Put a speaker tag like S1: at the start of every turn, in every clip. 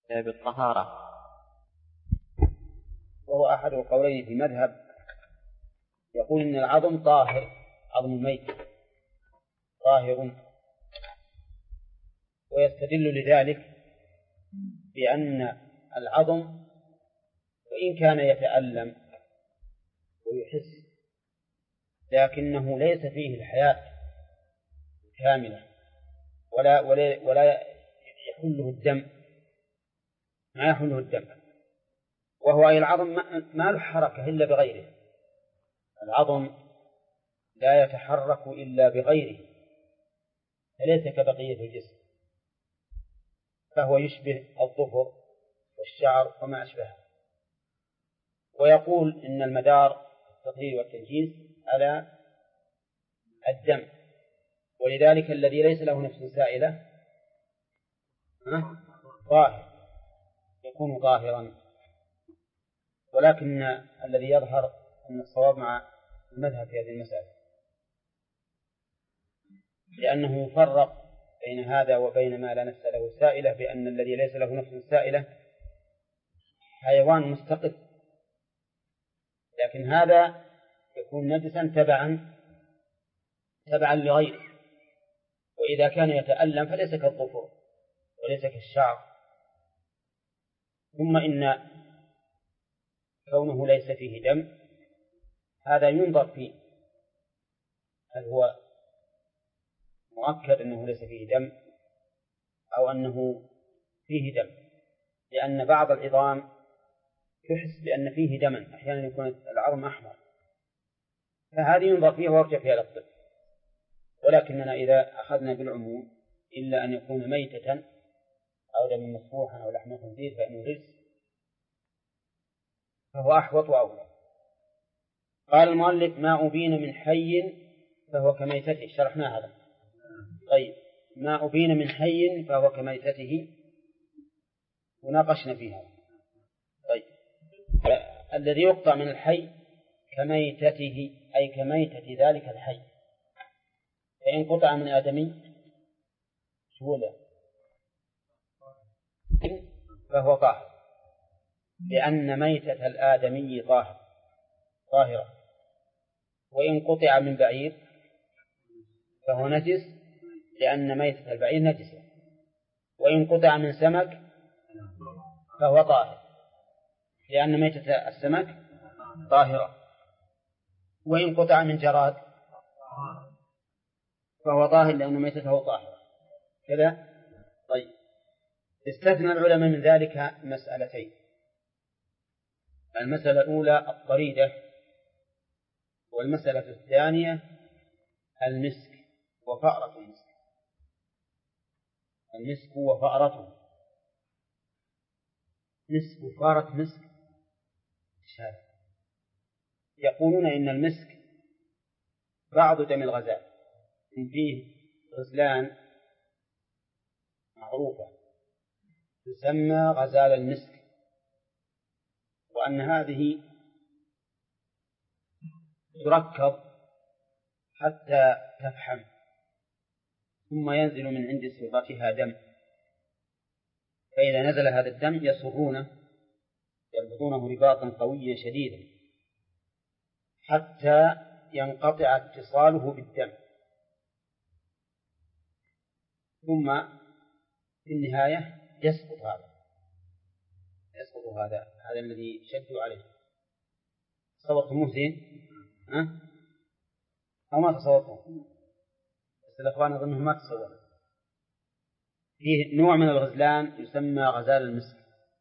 S1: بالطهارة،
S2: وهو أحد القولين في المذهب. يقول إن العظم طاهر، عظم الميت طاهر، ويستدل لذلك بأن العظم وإن كان يتألم ويحس لكنه ليس فيه الحياة كاملة ولا يحله الدم، ما يحله الدم. وهو أي العظم ما له حركة إلا بغيره، العظم لا يتحرك إلا بغيره، فليس كبقية الجسم، فهو يشبه الظفر والشعر وما أشبهه. ويقول إن المدار التطهير والتنجيس على الدم، ولذلك الذي ليس له نفس سائلة طاهر، يكون طاهرا. ولكن الذي يظهر أن الصواب مع المذهب في هذه المسألة، لأنه يفرق بين هذا وبين ما لا نفس له سائلة، بأن الذي ليس له نفس سائلة حيوان مستقل، لكن هذا يكون نجسا تبعا لغيره. وإذا كان يتألم فليس كالظفر وليس كالشعر. ثم إن كونه ليس فيه دم هذا ينظر فيه، هل هو مؤكد أنه ليس فيه دم أو أنه فيه دم، لأن بعض العظام تحس بأن فيه دما، أحيانا يكون العظم أحمر، فهذه ينظر فيها ويرجع فيها للطب. ولكننا إذا أخذنا بالعموم إلا أن يكون ميتة أو دم مسفوحا أو لحم خنزير فإنه رجس، فهو أحوط وأولى. قال المؤلف ما أبين من حي فهو كميتته، شرحنا هذا. طيب، ما أبين من حي فهو كميتته وناقشنا فيها. طيب، الذي يقطع من الحي كميتته أي كميتة ذلك الحي، فإن قطع من آدمي شوله فهو طاهر، لأن ميتة الآدمي طاهرة. وإن قطع من بعير فهو نجس، لأن ميتة البعير نجسة. وإن قطع من سمك فهو طاهر، لأن ميتة السمك طاهرة. وإن قطع من جراد فهو طاهر، لأن ميتته طاهرة كذا. طيب، استثنى العلماء من ذلك مسألتين. المسألة الأولى الطريدة، والمسألة الثانية المسك وفأرة المسك. المسك وفأرته، مسك وفأرة مسك شاذ. يقولون إن المسك بعض دم الغزال، إن فيه غزلان معروفة تسمى غزال المسك، وأن هذه تركب حتى تفحم ثم ينزل من عند سرتها دم، فإذا نزل هذا الدم يربطونه رباطا قويا شديدا حتى ينقطع اتصاله بالدم، ثم في النهاية يسقط هذا الذي شدوا عليه. تصورتموه زين؟ أو ما تصورتموه؟ بس الأخوان أظنهم ما تصوروا. فيه نوع من الغزلان يسمى غزال المسك،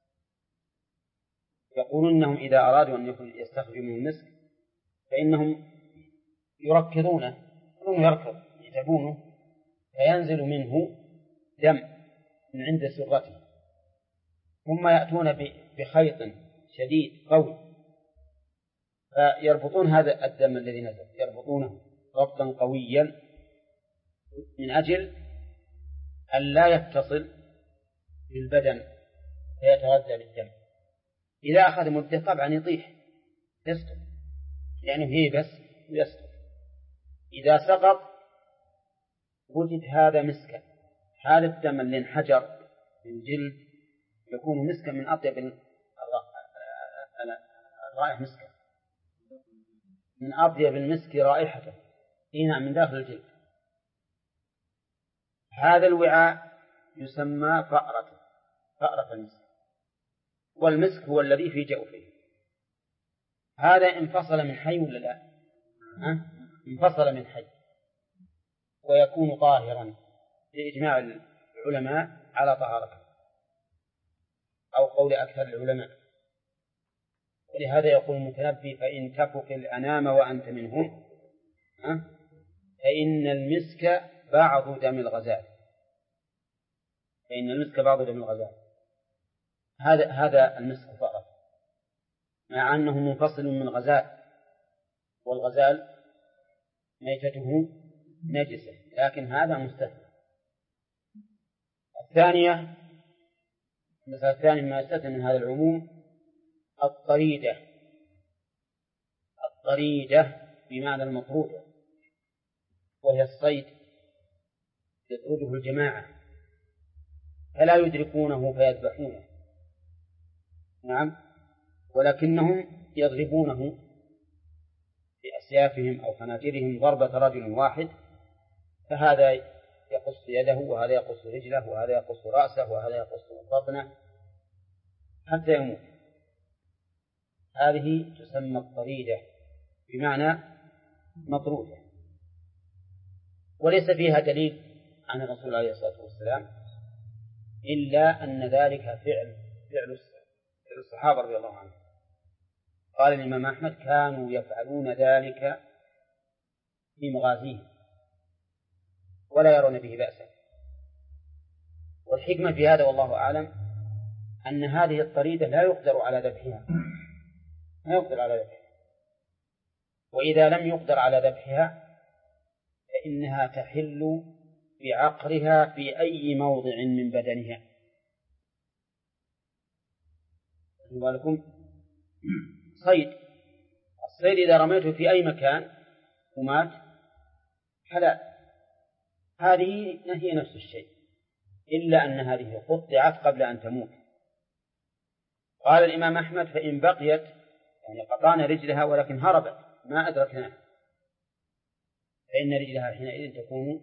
S2: يقولون إنهم إذا أرادوا أن يستخرجوا من المسك فإنهم يركضونه، يركض يجبونه فينزل منه دم من عند سرته، ثم يأتون بخيط شديد قوي فيربطون هذا الدم الذي نزل، يربطونه ربطا قويا من أجل أن لا يتصل بالبدن فيتغذى بالدم. إذا أخذ مدة طبعا يطيح يسقط، يعني هي بس يسقط. إذا سقط وجد هذا مسكا، هذا الدم اللي انحجر من جلد يكون مسكا من أطيب الرائحة مسكا، من أطيب المسك رائحة، نعم، من داخل الجلد. هذا الوعاء يسمى فأرة المسك، والمسك هو الذي في جوفه. هذا انفصل من حي ولا لا؟ انفصل من حي، ويكون طاهرا بإجماع العلماء على طهارته، أو قول أكثر العلماء. ولهذا يقول المتنبي: فإن تفك الأنام وأنت منهم فإن المسك بعض دم الغزال. فإن المسك بعض دم الغزال. هذا المسك فقط، مع أنه منفصل من غزال، والغزال ميتته نجسة، لكن هذا مستثنى. الثانية، المسألة الثانية ما يستثنى من هذا العموم الطريدة بمعنى المطرودة، وهي الصيد يطرده الجماعة فلا يدركونه فيذبحونه، نعم، ولكنهم يضربونه بأسيافهم أو خناجرهم ضربة رجل واحد، فهذا يقص يده، وهذا يقص رجله، وهذا يقص رأسه، وهذا يقص بطنه حتى يموت. هذه تسمى الطريدة بمعنى مطرودة، وليس فيها دليل عن الرسول عليه الصلاة والسلام، إلا أن ذلك فعل الصحابة رضي الله عنهم. قال الإمام أحمد: كانوا يفعلون ذلك في مغازيهم ولا يرون به بأسا. والحكمة في هذا والله أعلم أن هذه الطريدة لا يقدر على ذبحها، وإذا لم يقدر على ذبحها فإنها تحل بعقرها في أي موضع من بدنها. ولكم الصيد إذا رميته في أي مكان ومات حلال، هذه هي نفس الشيء، إلا أن هذه قطعت قبل أن تموت. قال الإمام أحمد: فإن بقيت، يعني قطعنا رجلها ولكن هربت ما أدركناها، فإن رجلها حينئذ تكون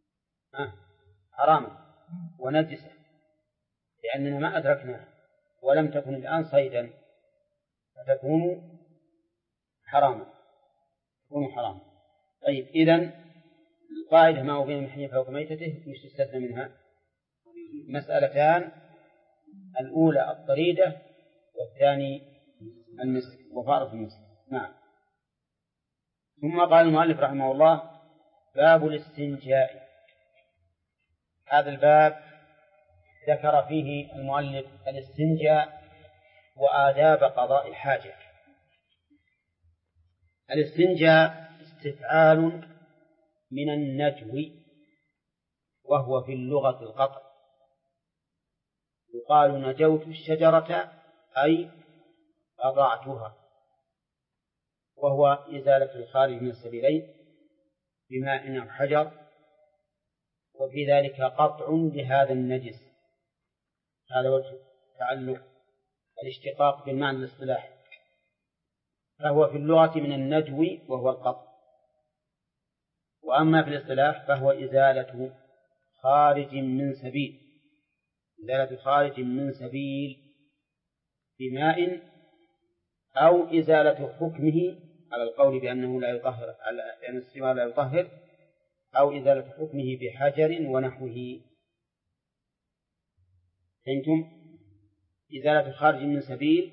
S2: حراما ونجسة، لأننا ما أدركناها ولم تكن الآن صيدا، فتكون حراما. طيب، إذن القاعدة: ما أبين من حي فوق ميتته، مش تستثنى منها مسألتان: الأولى الطريدة، والثاني المسك وفارة المسك. نعم. ثم قال المؤلف رحمه الله: باب الاستنجاء. هذا الباب ذكر فيه المؤلف الاستنجاء وآداب قضاء الحاجة. الاستنجاء استفعال من النجو، وهو في اللغة القطع. يقال: نجوت الشجرة أي قطعتها، وهو إزالة الخارج من السبيلين بماء أو حجر، وفي ذلك قطع لهذا النجس. هذا وجه تعلق الاشتقاق بالمعنى الاصطلاحي، فهو في اللغة من النجو وهو القطع، وأما في الاصطلاح فهو إزالة خارج من سبيل بماء، أو إزالة حكمه على القول بأنه لا يطهر، لأن السوى لا يطهر، أو إزالة حكمه بحجر ونحوه. فهمتم؟ إزالة خارج من سبيل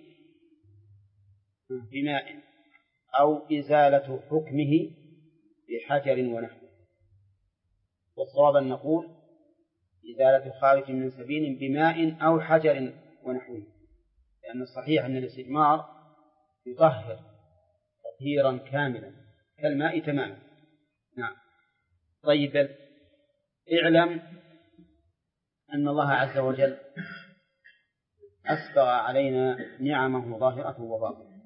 S2: بماء، أو إزالة حكمه بحجر ونحوه. والصواب أن نقول إزالة خارج من سبيل بماء أو حجر ونحوه، لأن الصحيح أن الاستجمار يطهر تطهيرا كاملا كالماء تماما. نعم. طيب، اعلم أن الله عز وجل أسبغ علينا نعمه ظاهرة وباطنة،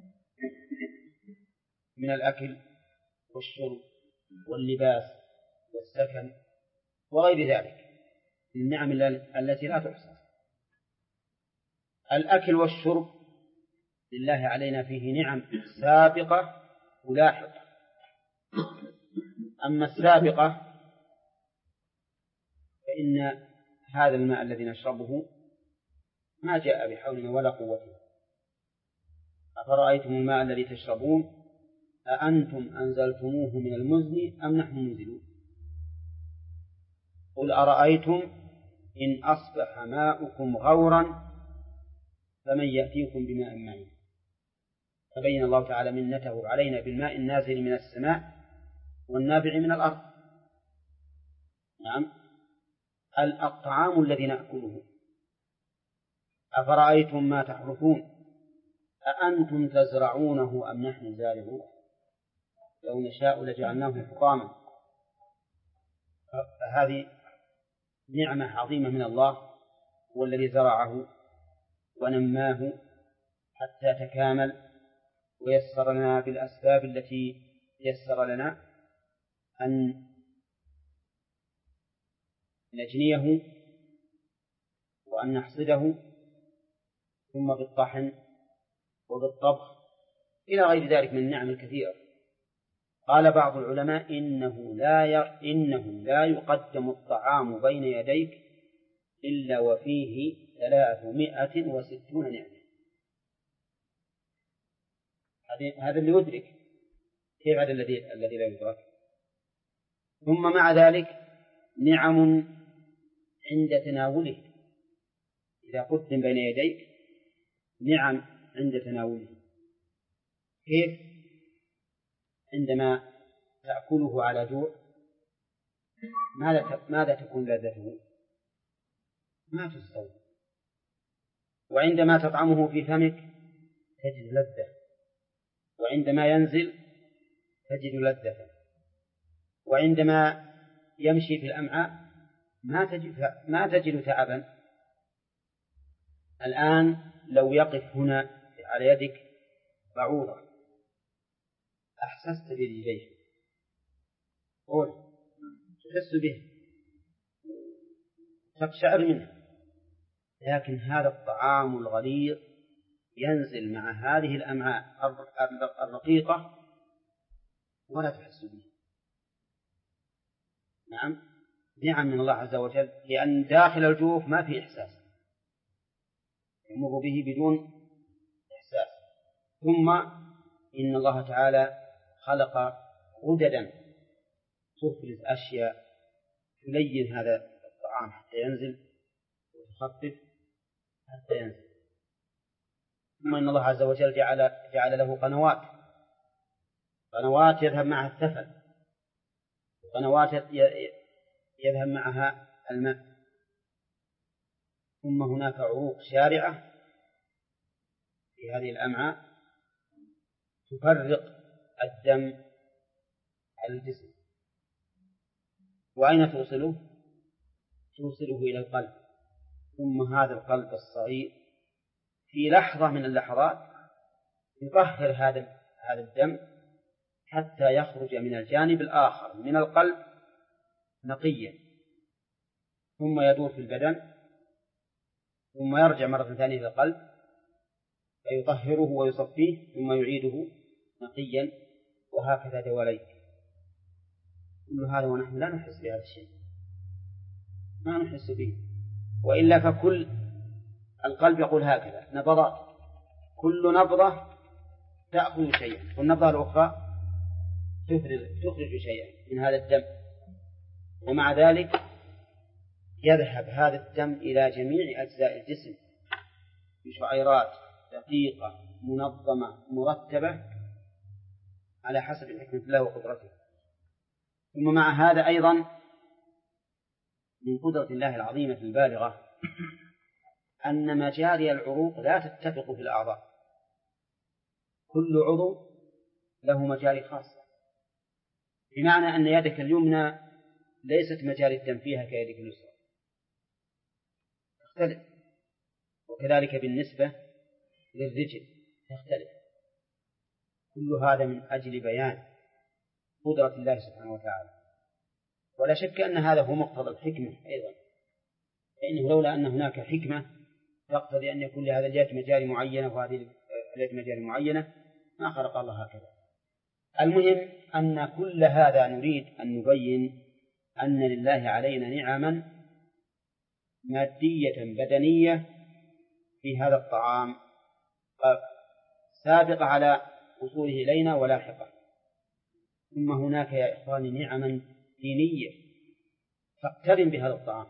S2: من الأكل والشرب واللباس والسكن وغير ذلك من النعم التي لا تحصى. الأكل والشرب لله علينا فيه نعم سابقة ولاحقة. أما السابقة فإن هذا الماء الذي نشربه ما جاء بحولنا ولا قوتنا. أفرأيتم الماء الذي تشربون أأنتم أنزلتموه من المزن أم نحن منزلون قل أرأيتم إن أصبح ماؤكم غورا فمن يأتيكم بماء معين. فبين الله تعالى منته علينا بالماء النازل من السماء والنابع من الأرض. نعم. الطعام الذي نأكله أفرأيتم ما تحرثون أأنتم تزرعونه أم نحن الزارعون لو نشاء لجعلناه حطاما. فهذه نعمة عظيمة من الله، هو الذي زرعه ونماه حتى تكامل ويسر لنا بالأسباب التي يسر لنا أن نجنيه وأن نحصده، ثم بالطحن وبالطبخ إلى غير ذلك من النعم الكثيرة. قال بعض العلماء إنه لا يقدم الطعام بين يديك إلا وفيه 360 نعمة. هذا اللي يدرك، كيف هذا الذي لا يدرك؟ ثم مع ذلك نعم عند تناوله، إذا قدم بين يديك نعم عند تناوله. كيف؟ عندما تأكله على جوع ماذا تكون لذته؟ ما تستوي. وعندما تطعمه في فمك تجد لذة، وعندما ينزل تجد لذة، وعندما يمشي في الأمعاء ما تجد تعبا. الآن لو يقف هنا على يدك بعوضة أحسست برجليه، تحس به، تقشعر منه، لكن هذا الطعام الغليظ ينزل مع هذه الأمعاء الرقيقة ولا تحس به. نعم من الله عز وجل، لأن داخل الجوف ما في إحساس، يمر به بدون إحساس. ثم إن الله تعالى خلق غددا تفرز أشياء تلين هذا الطعام حتى ينزل وتخفف حتى ينزل. ثم إن الله عز وجل جعل له قنوات يذهب معها الثفل، وقنوات يذهب معها الماء. ثم هناك عروق شارعة في هذه الأمعاء تفرق الدم على الجسم. وأين توصله؟ توصله إلى القلب. ثم هذا القلب الصغير في لحظة من اللحظات يطهر هذا الدم حتى يخرج من الجانب الآخر من القلب نقيا، ثم يدور في البدن، ثم يرجع مرة ثانية إلى القلب فيطهره ويصفيه، ثم يعيده نقيا، وهكذا دواليك. كل هذا ونحن لا نحس بهذا الشيء، ما نحس به. وإلا فكل القلب يقول هكذا نبضات، كل نبضة تأخذ شيئا، والنبضة الأخرى تخرج شيئا من هذا الدم. ومع ذلك يذهب هذا الدم إلى جميع أجزاء الجسم بشعيرات دقيقة منظمة مرتبة على حسب حكمة الله وقدرته. ثم مع هذا أيضا من قدرة الله العظيمة البالغة أن مجاري العروق لا تتفق في الأعضاء، كل عضو له مجاري خاصة، بمعنى أن يدك اليمنى ليست مجاري الدم فيها كيدك اليسرى، تختلف. وكذلك بالنسبة للرجل تختلف. كل هذا من أجل بيان قدرة الله سبحانه وتعالى. ولا شك أن هذا هو مقتضى الحكمة أيضا، فإنه لولا أن هناك حكمة يقتضي أن يكون لهذا اليد مجاري معينة وهذه اليد مجاري معينة، ما خلق الله هكذا. المهم أن كل هذا نريد أن نبين أن لله علينا نعما مادية بدنية في هذا الطعام سابقة على وصوله إلينا ولاحقة. ثم هناك يا إخواني نعما دينية فاقترن بهذا الطعام،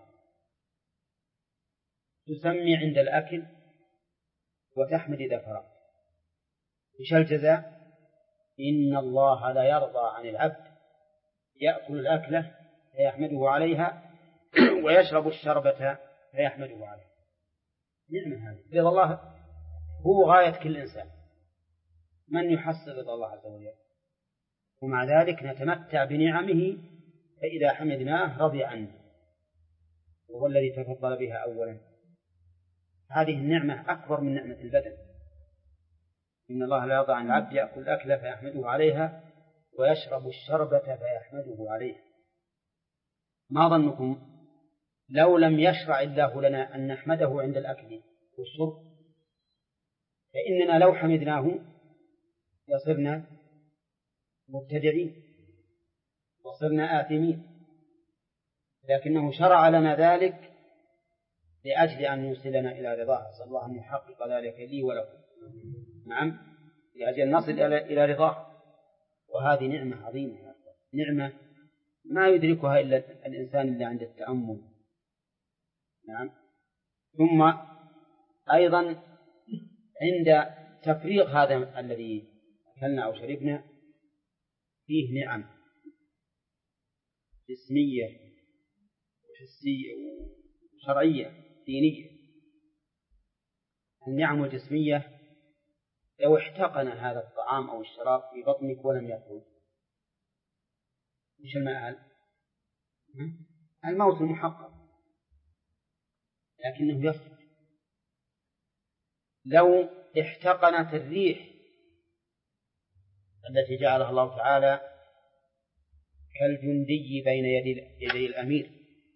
S2: تسمي عند الأكل وتحمد إذا فرغت. إيش الجزاء؟ إن الله لا يرضى عن العبد يأكل الأكلة فيحمده عليها ويشرب الشربة فيحمده عليها. نعمة هذه، رضا الله هو غاية كل إنسان. من يحصل رضا الله عز وجل؟ ومع ذلك نتمتع بنعمه، فإذا حمدناه رضي عنه، وهو الذي تفضل بها أولا. هذه النعمة أكبر من نعمة البدن. إن الله لا يرضى عن العبد يأكل الأكلة فيحمده عليها ويشرب الشربة فيحمده عليها. ما ظنكم لو لم يشرع الله لنا أن نحمده عند الأكل والشرب؟ فإننا لو حمدناه لصرنا مبتدعين وصرنا آثمين، لكنه شرع لنا ذلك لأجل أن يوصلنا إلى رضاه. أسأل الله أن يحقق ذلك لي ولكم. نعم، لأجل أن نصل إلى رضاه. وهذه نعمة عظيمة، نعمة ما يدركها إلا الإنسان اللي عند التأمل. نعم. ثم أيضا عند تفريغ هذا الذي أكلنا أو شربنا فيه نعم جسمية وحسية وشرعية دينية. النعم الجسمية لو احتقن هذا الطعام أو الشراب في بطنك ولم يخرج، مش المآل؟ الموت المحقق، لكنه يخرج. لو احتقنت الريح التي جعلها الله تعالى كالجندي بين يدي الأمير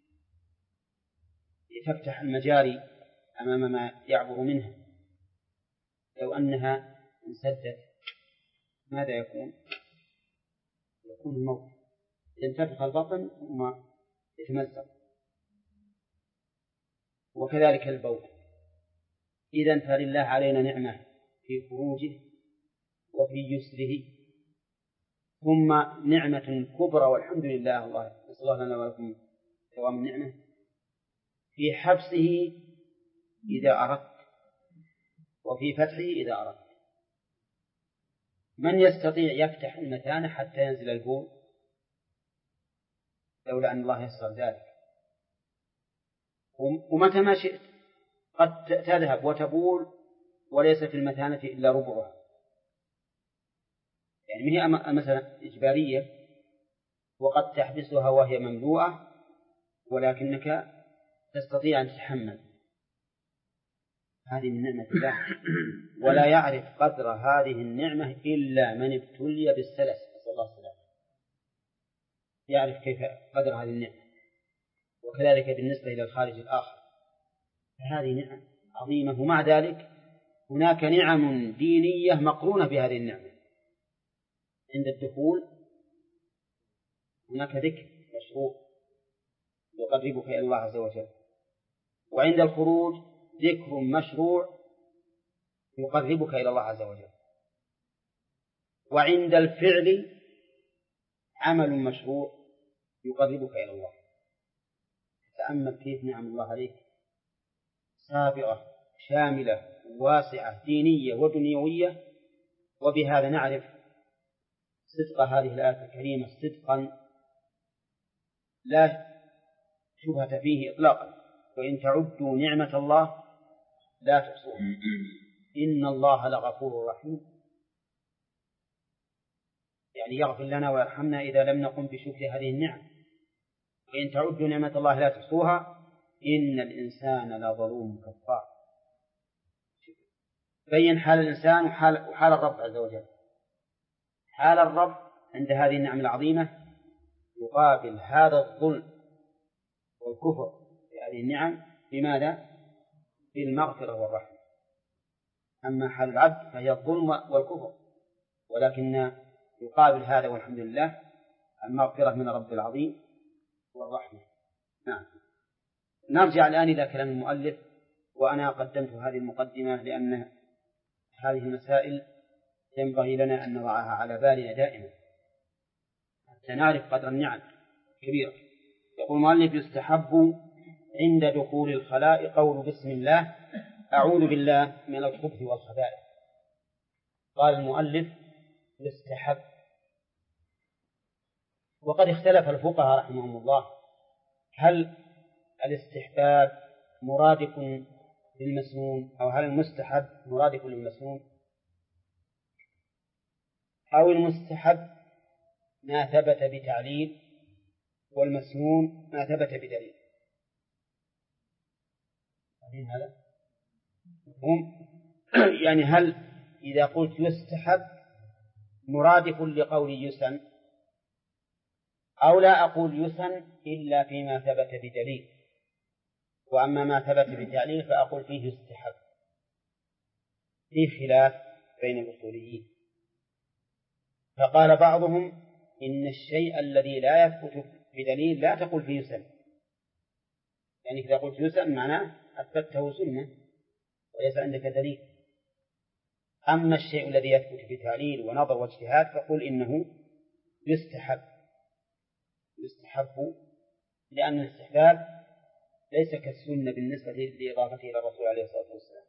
S2: لتفتح المجاري أمام ما يعبر منها، لو أنها انسدت ماذا يكون؟ يكون الموت، ينتفخ البطن ثم يتمزق. وكذلك البول. إذن فلله علينا نعمة في خروجه وفي يسره، ثم نعمة كبرى والحمد لله. الله نسأل الله لنا ولكم دوام النعمة في حبسه إذا أردت وفي فتحه إذا أردت. من يستطيع يفتح المثانة حتى ينزل البول لولا أن الله يسر ذلك؟ ومتى ما شئت قد تذهب وتبول وليس في المثانة إلا ربعها، يعني هي مثلا إجبارية وقد تحبسها وهي مملوءة ولكنك تستطيع أن تتحمل. هذه من نعمة الله، ولا يعرف قدر هذه النعمة إلا من ابتلي بالسلس، نسأل الله السلامة، يعرف كيف قدر هذه النعمة. وكذلك بالنسبة إلى الخارج الآخر، فهذه نعم عظيمة. ومع ذلك هناك نعم دينية مقرونة بهذه النعمة. عند الدخول هناك ذكر مشروع يقربك إلى الله عز وجل، وعند الخروج ذكر مشروع يقربك إلى الله عز وجل، وعند الفعل عمل مشروع يقربك إلى الله. تأمل كيف نعم الله عليك سابقة شاملة واسعة دينية ودنيوية. وبهذا نعرف صدق هذه الآية الكريمة صدقا لا شبهة فيه إطلاقا. وإن تعدوا نعمة الله لا تحصوها إن الله لغفور رحيم، يعني يغفر لنا ويرحمنا إذا لم نقم بشكر هذه النعم. وإن تعدوا نعمة الله لا تحصوها إن الإنسان لظلوم كفار. بين حال الإنسان وحال الرب عز وجل. حال الرب عند هذه النعم العظيمة يقابل هذا الظلم والكفر بهذه النعم بماذا؟ بالمغفرة والرحمة. أما حال العبد فهي الظلم والكفر، ولكن يقابل هذا والحمد لله المغفرة من رب العظيم والرحمة. نعم. نرجع الآن إلى كلام المؤلف، وأنا قدمت هذه المقدمة لأن هذه المسائل ينبغي لنا أن نضعها على بالنا دائما حتى نعرف قدر النعم كبيرة. يقول المؤلف: يستحب عند دخول الخلاء قول بسم الله أعوذ بالله من الخبث والخبائث. قال المؤلف: يستحب. وقد اختلف الفقهاء رحمهم الله هل الاستحباب مرادف للمسنون، أو هل المستحب مرادف للمسنون، أو المستحب ما ثبت بتعليل والمسنون ما ثبت بدليل. هذا يعني هل إذا قلت يستحب مرادف لقول يسن، أو لا أقول يسن إلا فيما ثبت بدليل، وأما ما ثبت بتعليل فأقول فيه يستحب. فيه خلاف بين الأصوليين، فقال بعضهم إن الشيء الذي لا يثبت بدليل لا تقول فيه يسن، يعني إذا قلت يسن معناه أثبته سنة وليس عندك دليل. أما الشيء الذي يثبت بتعليل ونظر واجتهاد فقل إنه يستحب لأن الاستحباب ليس كالسنة بالنسبة لإضافته إلى الرسول عليه الصلاة والسلام.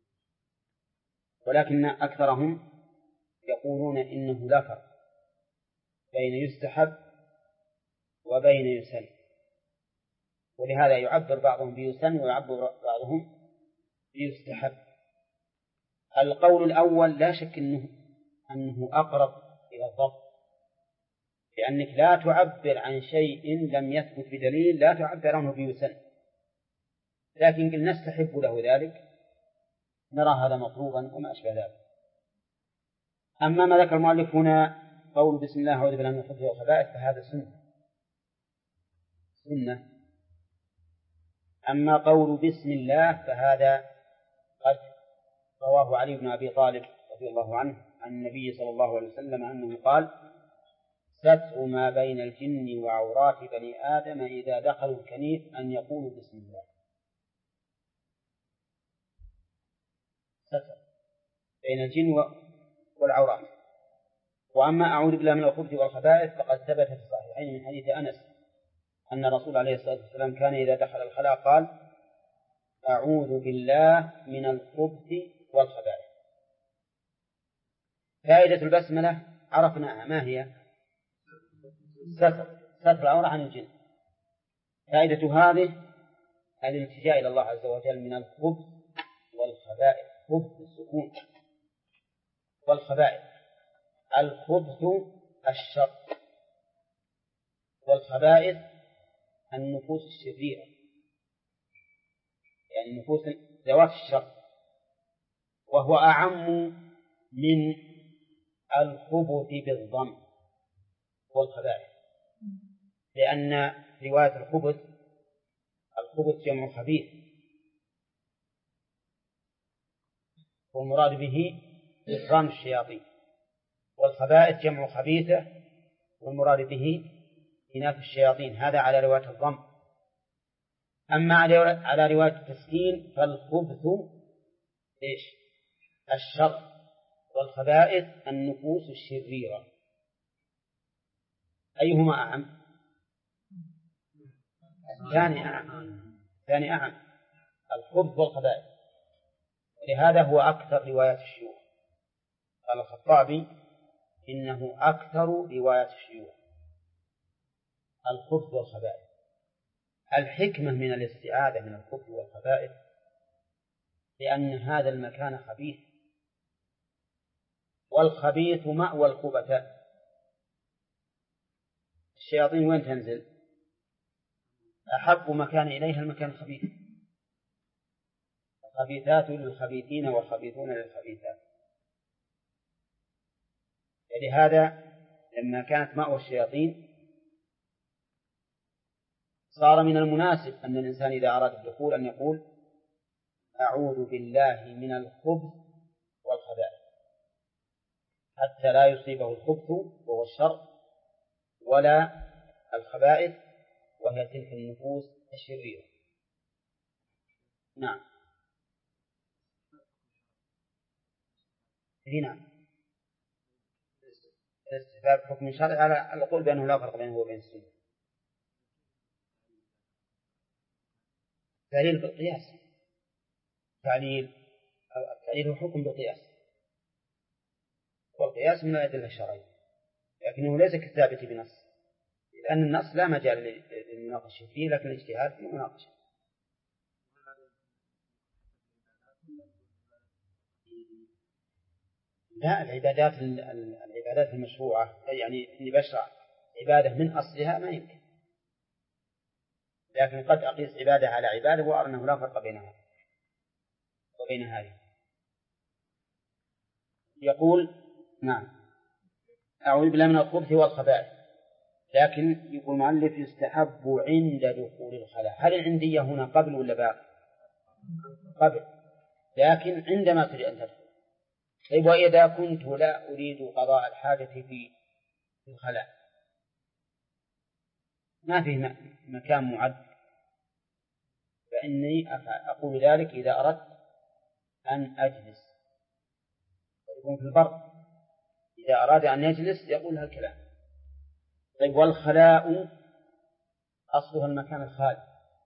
S2: ولكن أكثرهم يقولون إنه لا فرق بين يستحب وبين يسن، ولهذا يعبر بعضهم بيسن ويعبر بعضهم بيستحب. القول الأول لا شك أنه أقرب إلى الضبط، لأنك لا تعبر عن شيء لم يثبت بدليل، لا تعبر عنه بيسن، لكن قل نستحب له ذلك، نرى هذا مطلوبا وما أشبه ذلك. أما ما ذكر المؤلف هنا قول بسم الله أعوذ بالله من الخبث والخبائث فهذا سنة. أما قول بسم الله فهذا قد رواه علي بن أبي طالب رضي الله عنه عن النبي صلى الله عليه وسلم أنه قال: ستر ما بين الجن وعورات بني آدم إذا دخلوا الكنيف أن يقولوا بسم الله. ستر بين الجن والعورات. وأما أعوذ بالله من الخبث والخبائث فقد ثبت في الصحيحين من حديث أنس أن الرسول عليه الصلاة والسلام كان إذا دخل الخلاء قال: أعوذ بالله من الخبث والخبائث. فائدة البسملة عرفناها، ما هي؟ ستر العورة عن الجن. فائدة هذه الالتجاء إلى الله عز وجل من الخبث والخبائث. خبث السكون، والخبائث الخبث الشر، والخبائث النفوس الشريرة، يعني نفوس ذوات الشر، وهو أعم من الخبث بالضم والخبائث، لأن رواية الخبث جمع خبيث، والمراد به إكرام الشياطين، والخبائث جمع خبيثة والمراد به إناث الشياطين، هذا على رواية الضم. أما على رواية التسكين فالخبث إيش؟ الشر، والخبائث النفوس الشريرة. أيهما أعم؟ ثاني أعم، الخبث والخبائث، ولهذا هو أكثر روايات الشيوخ. قال الخطابي إنه أكثر روايات الشيوخ الخبث والخبائث. الحكمة من الاستعاذة من الخبث والخبائث لأن هذا المكان خبيث، والخبيث مأوى الخبثاء. الشياطين وين تنزل؟ أحب مكان إليها المكان الخبيث. الخبيثات للخبيثين والخبيثون للخبيثات. ولهذا لما كانت مأوى الشياطين صار من المناسب أن الإنسان إذا أراد الدخول أن يقول أعوذ بالله من الخبث والخبائث، حتى لا يصيبه الخبث وهو الشر ولا الخبائث وهي تلك النفوس الشريرة. نعم. هنا الاستحباب حكم شرعي على القول بأنه لا فرق بينه وبين السنة. تعليل بالقياس، التعليل هو حكم بالقياس، والقياس من الأدلة الشرعية، لكنه ليس كالثابت بنص، لأن النص لا مجال للمناقشة فيه، لكن الاجتهاد فيه مناقشة. لا، العبادات المشروعة، يعني اللي بشرع عبادة من أصلها ما يمكن، لكن قد أقيس عبادة على عبادة وأرى أنه لا فرق بينها وبين هذه. يقول نعم أعوذ بالله من الخبث والخبائث، لكن يقول المؤلف يستحب عند دخول الخلاء. هل العندية هنا قبل ولا بعد؟ قبل، لكن عندما تريد أن تدخل. طيب وإذا كنت لا أريد قضاء الحاجة في الخلاء، ما فيه مكان معد، فإني أقول ذلك إذا أردت أن أجلس، ويكون في البر إذا أراد أن يجلس يقول هالكلام. طيب والخلاء أصلها المكان الخالي،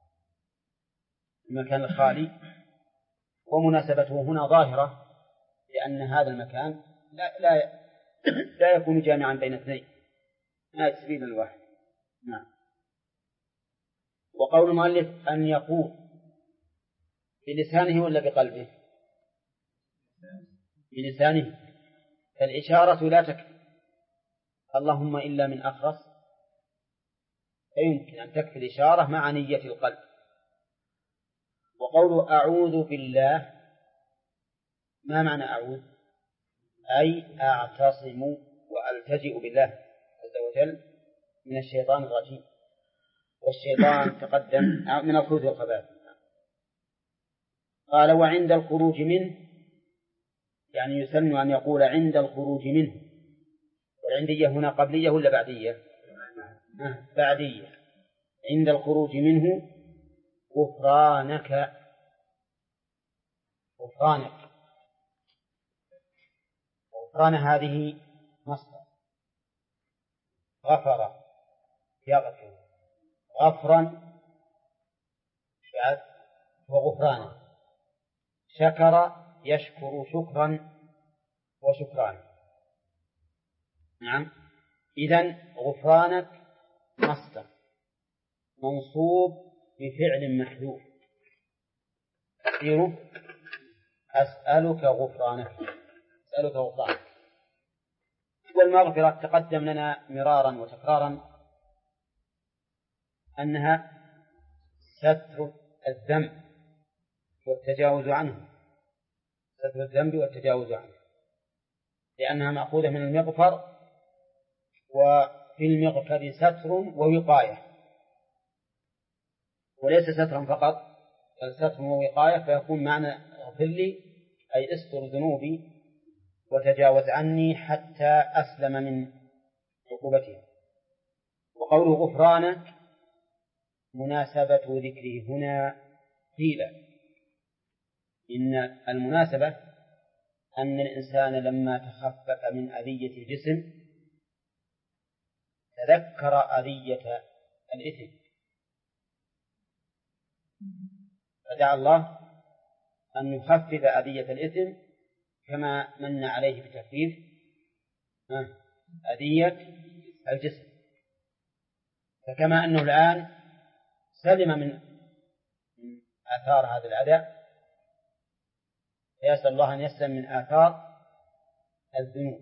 S2: المكان الخالي، ومناسبته هنا ظاهرة، لأن هذا المكان لا يكون جامعا بين اثنين، ما يتسبيل الواحد. نعم. وقول المؤلف أن يقول بلسانه ولا بقلبه؟ بلسانه، فالإشارة لا تكفي، اللهم إلا من أخرس، فيمكن أن تكفي الإشارة مع نية القلب. وقول أعوذ بالله، ما معنى أعوذ؟ أي أعتصم وألتجئ بالله عز وجل من الشيطان الرجيم، والشيطان تقدم من الخبث والخبائث. قال وعند الخروج منه، يعني يسن أن يقول عند الخروج منه. والعندية هنا قبلية ولا بعدية؟ بعدية. عند الخروج منه غفرانك، غفرانك، غفران هذه مصدر، غفر يغفر، غفرا وغفرانا، شكر يشكر شكرا وشكران. نعم. إذن غفرانك مصدر منصوب بفعل محذوف، تقديره أسألك غفرانك، أسألك غفرانك. والمغفرة تقدم لنا مرارا وتكرارا أنها ستر الذنب والتجاوز عنه، ستر الذنب والتجاوز عنه، لأنها مأخوذة من المغفر، وفي المغفر ستر ووقاية، وليس سترا فقط بل ستر ووقاية، فيكون معنى اغفر لي أي استر ذنوبي وتجاوز عني حتى أسلم من عقوبته. وقوله غفرانك مناسبة ذكره هنا قيل إن المناسبة أن الإنسان لما تخفف من أذية الجسم تذكر أذية الإثم، فدعا الله أن يخفف أذية الإثم كما من عليه بتخفيف أذية الجسم. فكما أنه الآن سلم من آثار هذا الأذى، فيسأل الله أن يسلم من آثار الذنوب،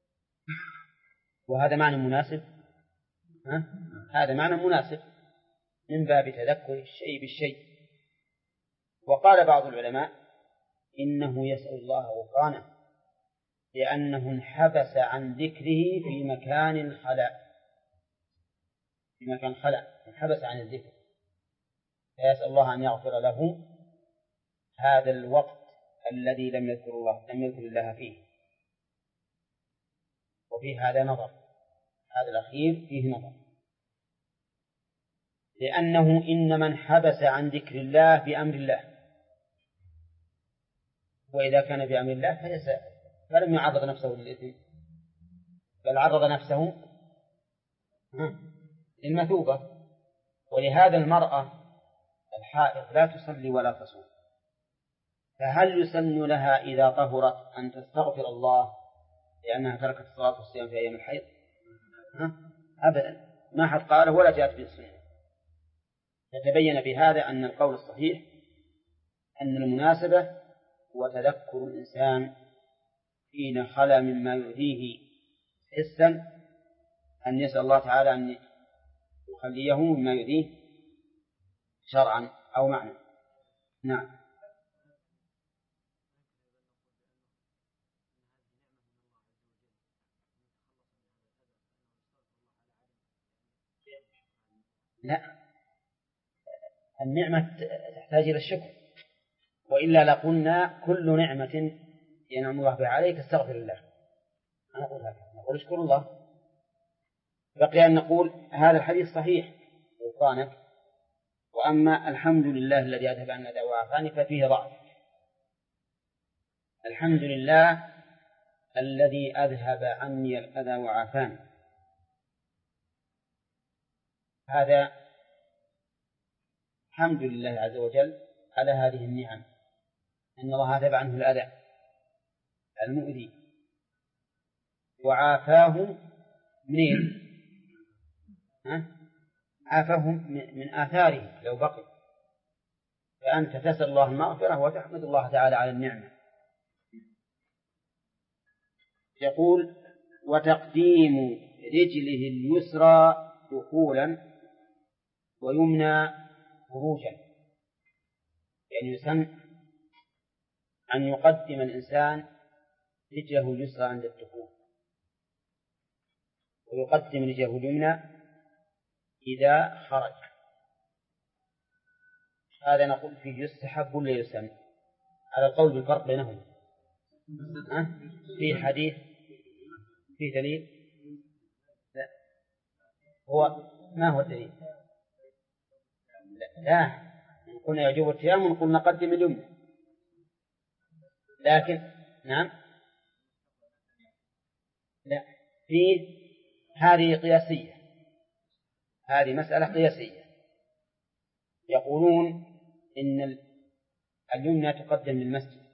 S2: وهذا معنى مناسب، هذا معنى مناسب من باب تذكر الشيء بالشيء. وقال بعض العلماء إنه يسأل الله غفرانه لأنه انحبس عن ذكره في مكان الخلاء، في مكان خلاء انحبس عن الذكر، فيسأل الله أن يغفر له هذا الوقت الذي لم يذكر الله فيه، وفي هذا نظر، هذا الأخير فيه نظر، لأنه إنما انحبس عن ذكر الله بأمر الله، وإذا كان بأمر الله فلم يعرض نفسه للإثم، بل عرض نفسه للمثوبة. ولهذا المرأة الحائض لا تصلي ولا تصوم، فهل يسن لها إذا طهرت أن تستغفر الله لأنها تركت الصلاة والصيام في أيام الحيض؟ أبدا، ما حد قاله ولا جاءت به السنة. فتبين بهذا أن القول الصحيح أن المناسبة هو تذكر الإنسان حين خلا مما يؤذيه حسا أن يسأل الله تعالى أن يخليه مما يؤذيه شرعا أو معنى. نعم. لا، النعمة تحتاج إلى الشكر، وإلا لقلنا كل نعمة ينعم الله بها عليك استغفر الله، نقول هكذا، نقول اشكر الله. بقي أن نقول هذا الحديث صحيح غفرانك، وأما الحمد لله الذي أذهب عنا الأذى وعافاني ففيه ضعف. الحمد لله الذي أذهب عني الأذى وعافاني، هذا حمد لله عز وجل على هذه النعم، أن الله أذهب عنه الأذى المؤذي وعافاه منين؟ عافاه من آثاره لو بقي، فأنت تسأل الله المغفرة وتحمد الله تعالى على النعمة. يقول وتقديم رجله اليسرى دخولا ويمنى خروجا، يعني يسن أن يقدم الإنسان رجله اليسرى عند الدخول، ويقدم رجله اليمنى إذا خرج. هذا نقول فيه يستحب ولا يسن؟ على القول بالفرق بينهم. في حديث في دليل؟ لا. ما هو الدليل؟ لا، قلنا يعجب التيام ونقول نقدم اليمنى، لكن نعم لا، في هذه قياسية، هذه مسألة قياسية. يقولون إن اليمنى تقدم للمسجد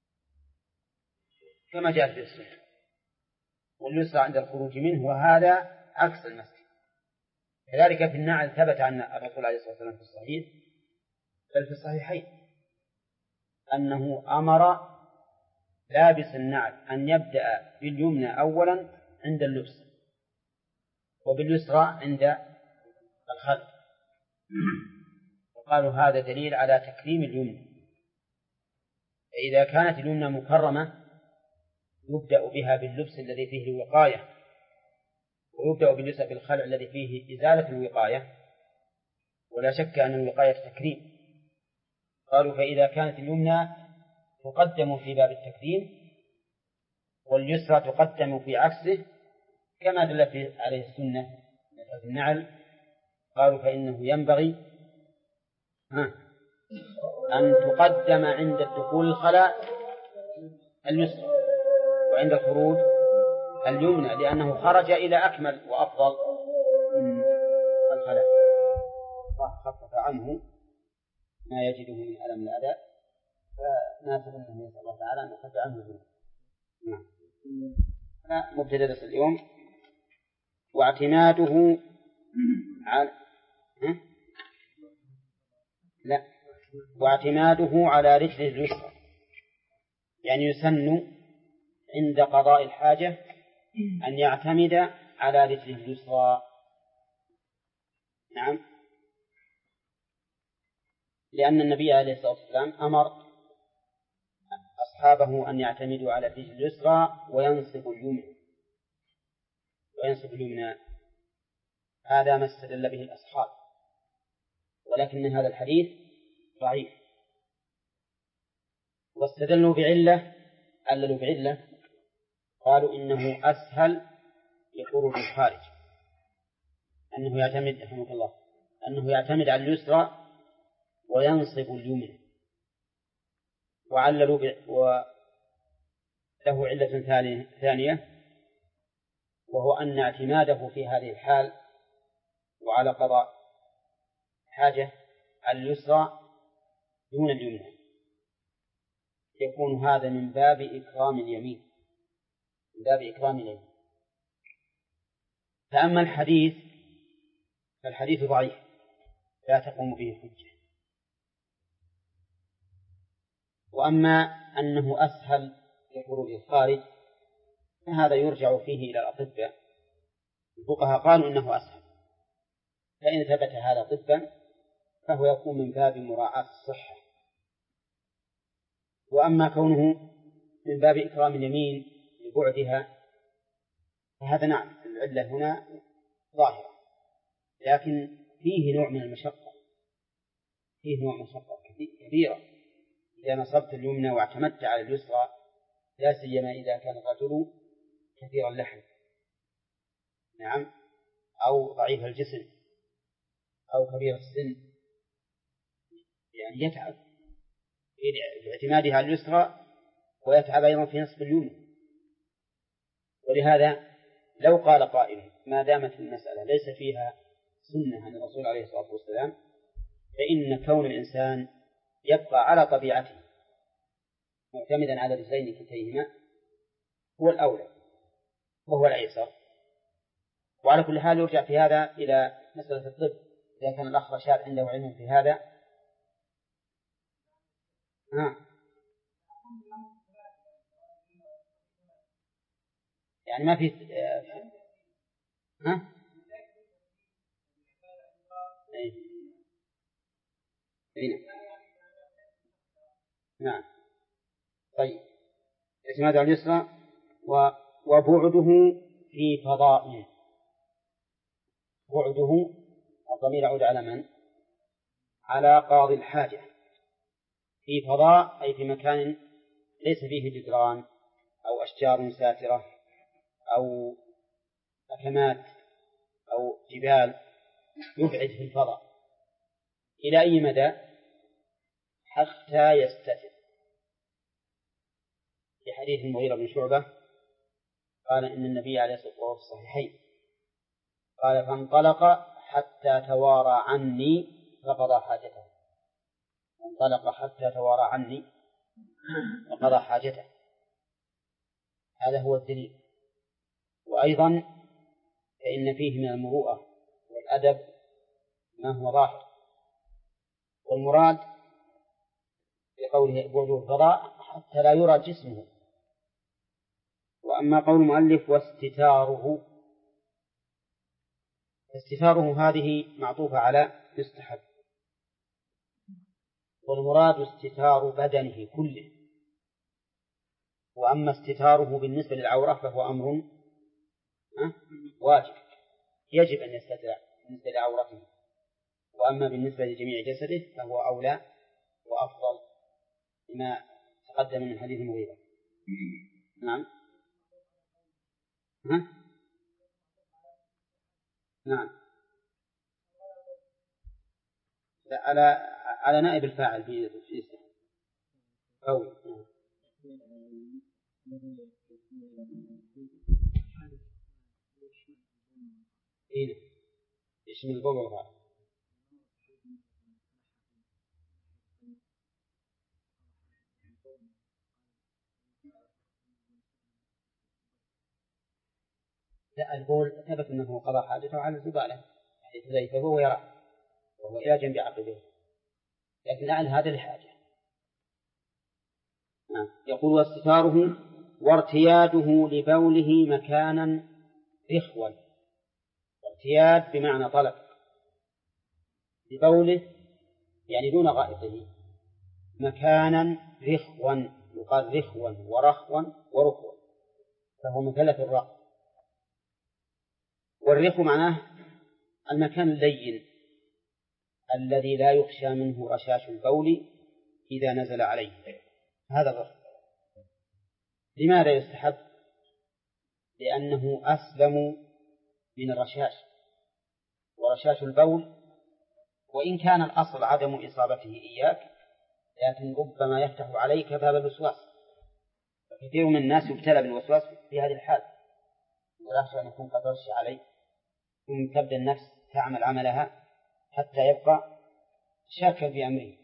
S2: كما جاء في السنة، واليسرى عند الخروج منه، وهذا عكس المسجد. كذلك في النعل ثبت عن الرسول عليه الصلاة والسلام في الصحيح بل في الصحيحين أنه أمر لابس النعل أن يبدأ باليمنى أولا عند اللبس، وباليسرى عند الخلق، وقالوا هذا دليل على تكريم اليمنى. فإذا كانت اليمنى مكرمة يبدأ بها باللبس الذي فيه الوقاية، ويبدأ باليسرى بالخلع الذي فيه إزالة الوقاية، ولا شك أن الوقاية تكريم. قالوا فإذا كانت اليمنى تقدم في باب التكريم واليسرى تقدم في عكسه كما دل عليه السنة في النعل، قالوا فإنه ينبغي أن تقدم عند الدخول الخلاء اليسرى، وعند الخروج اليمنى، لأنه خرج إلى أكمل وأفضل من الخلاء، خفف عنه ما يجده من ألم الأذى، فناسب أنه يسأل الله تعالى أن يخفف عنه الذنوب. مبتدأ درس اليوم واعتماده على واعتماده على رجله اليسرى، يعني يسن عند قضاء الحاجة أن يعتمد على رجله اليسرى. نعم، لأن النبي عليه الصلاة والسلام أمر أصحابه أن يعتمدوا على الرجل اليسرى وينصب اليمنى. هذا ما استدل به الأصحاب، ولكن هذا الحديث ضعيف، واستدلوا بعلة، عللوا بعلة، قالوا إنه أسهل لخروج الخارج، أنه يعتمد رحمه الله أنه يعتمد على اليسرى وينصب اليمنى. وعللوا وله علة ثانية، وهو أن اعتماده في هذه الحال وعلى قضاء حاجة على اليسرى دون اليمنى يكون هذا من باب إكرام اليمين، من باب إكرام اليمين. فأما الحديث فالحديث ضعيف لا تقوم به حجة. وأما أنه أسهل لخروج الخارج فهذا يرجع فيه إلى الأطباء. الفقهاء قالوا إنه أسهل، فإن ثبت هذا طبا فهو يكون من باب مراعاة الصحة. وأما كونه من باب إكرام اليمين لبعدها فهذا نعم العلة هنا ظاهرة، لكن فيه نوع من المشقة، فيه نوع مشقة كبيرة إذا نصبت اليمنى واعتمدت على اليسرى، لا سيما إذا كان الرجل كثير اللحم نعم أو ضعيف الجسم أو كبير السن، يعني يتعب في اعتماده على اليسرى ويتعب أيضا في نصب اليمنى. ولهذا لو قال قائل ما دامت المسألة ليس فيها سنة عن الرسول عليه الصلاة والسلام فإن كون الإنسان يبقى على طبيعته معتمدا على رجلين كلتيهما هو الأولى وهو الأيسر. وعلى كل حال يرجع في هذا إلى مسألة الطب، إذا كان الأخ رشاد عنده علم في هذا يعني ما في نعم. طيب اعتماد على اليسرى وبعده في فضاء. بعده الضمير يعود على من؟ على قاضي الحاجة. في فضاء أي في مكان ليس فيه جدران أو أشجار ساترة أو أكمات أو جبال، يبعد في الفضاء إلى أي مدى؟ حتى يستتر. في حديث المغيرة بن شعبة قال إن النبي عليه الصلاة والسلام في الصحيحين قال فانطلق حتى توارى عني فقضى حاجته. انطلق حتى توارى عني وقضى حاجته، هذا هو الدليل. وأيضا فإن فيه من المروءة والأدب ما هو ظاهر، والمراد بقوله بعده الفضاء حتى لا يرى جسمه. وأما قول المؤلف واستتاره، استتاره هذه معطوفة على يستحب، والمراد استتار بدنه كله. وأما استتاره بالنسبة للعورة فهو أمر واجب يجب أن يستتر بالنسبة لعورته، وأما بالنسبة لجميع جسده فهو أولى وأفضل لما تقدم من حديث المغيرة. نعم نعم على نائب الفاعل في اسمه قوي. إيه يشمل الضوء. لا البول ثبت أنه قضى حاجته على الزبالة يعني تزيفه ويرى وهو إلى جنب عقبه، لكن لعل هذا لحاجة. يقول واستتاره وارتياده لبوله مكانا رخوا. ارتياد بمعنى طلب، لبوله يعني دون غائطه مكانا رخوا، يقال رخوا ورخوا ورخوا، فهو مثلث الراء. والرخو معناه المكان اللين الذي لا يخشى منه رشاش البول إذا نزل عليه، هذا الرفق. لماذا يستحب؟ لأنه أسلم من الرشاش، ورشاش البول وإن كان الأصل عدم إصابته إياك، لكن ربما يفتح عليك باب الوسواس، كثير من الناس يبتلى بالوسواس في هذه الحال، ويخشى أن يكون قد رش عليه، ثم تبدأ النفس تعمل عملها حتى يبقى شاكا في أمره،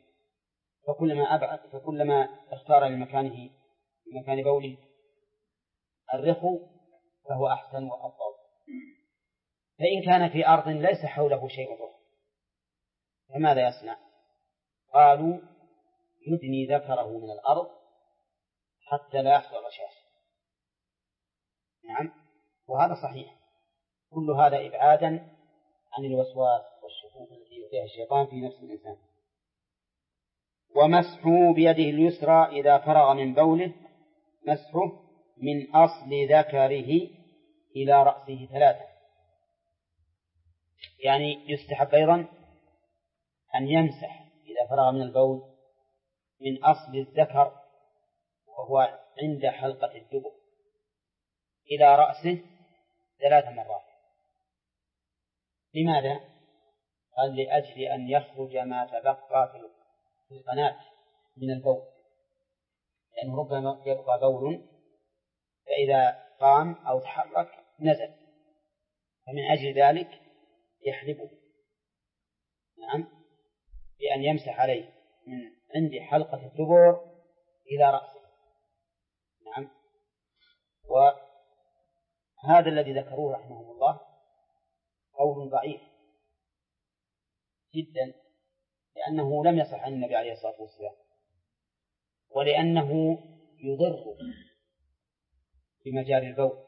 S2: فكلما اختار لمكان بوله الرخو فهو أحسن وأفضل. فإن كان في أرض ليس حوله شيء رخو فماذا يصنع؟ قالوا يدني ذكره من الأرض حتى لا يحصل رشاش. نعم، وهذا صحيح. كل هذا إبعادا عن الوسواس والشكوك التي يلقيها الشيطان في نفس الإنسان. ومسحه بيده اليسرى إذا فرغ من بوله، مسحه من أصل ذكره إلى رأسه 3، يعني يستحب أيضا أن يمسح إذا فرغ من البول من أصل الذكر وهو عند حلقة الدبر إلى رأسه 3 مرات. لماذا؟ قال لأجل أن يخرج ما تبقى في القناة من البول، لأنه ربما يبقى بول فإذا قام أو تحرك نزل، فمن أجل ذلك يحلبه. نعم، بأن يمسح عليه من عند حلقة الدبر إلى رأسه. نعم، وهذا الذي ذكروه رحمه الله قول ضعيف جدا، لأنه لم يصح عن النبي عليه الصلاة والسلام، ولأنه يضر بمجال البول،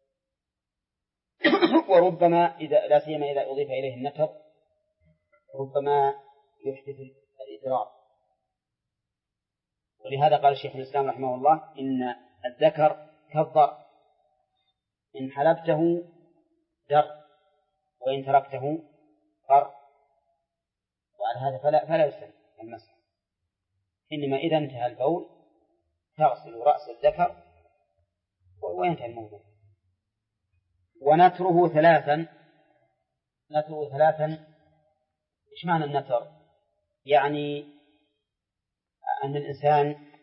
S2: وربما لا سيما إذا أضيف إليه النكر ربما يحدث الإضرار. ولهذا قال الشيخ الإسلام رحمه الله إن الذكر كالضر، إن حلبته در وإن تركته قر، وعلى هذا فلا يسلم المسح، إنما إذا انتهى البول تغسل رأس الذكر وينتهي الموضوع. ونتره 3. نتره 3 إيش معنى النتر؟ يعني أن الإنسان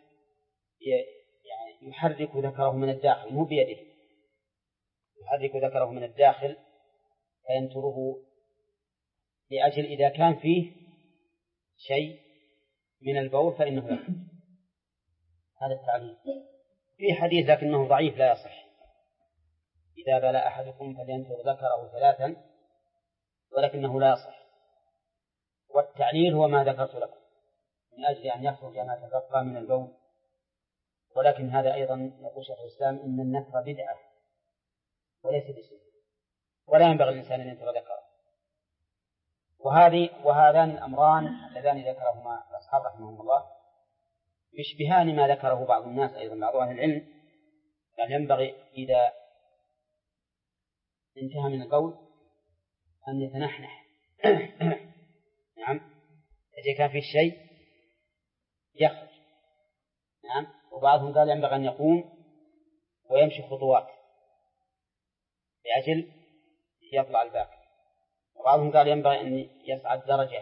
S2: يعني يحرك ذكره من الداخل، مو بيده، يحرك ذكره من الداخل فينتره، لأجل إذا كان فيه شيء من البول فإنه يخرج. هذا التعليل في حديث لكنه ضعيف لا يصح: إذا بلى أحدكم فلينتر ذكره 3، ولكنه لا يصح. والتعليل هو ما ذكرت لكم من أجل أن يخرج ما تبقى من البول. ولكن هذا أيضا يقول شيخ الإسلام إن النتر بدعة وليس بسنة، ولا ينبغي الإنسان أن ينتر ذكره. وهذان الأمران اللذان ذكرهما الأصحاب رحمهم الله يشبهان ما ذكره بعض الناس أيضا، بعض أهل العلم، يعني ينبغي إذا انتهى من البول أن يتنحنح. نعم، إذا كان في شيء يخرج. نعم، وبعضهم قال ينبغي أن يقوم ويمشي خطوات لأجل يطلع الباقي، وبعضهم قال ينبغي أن يصعد درجة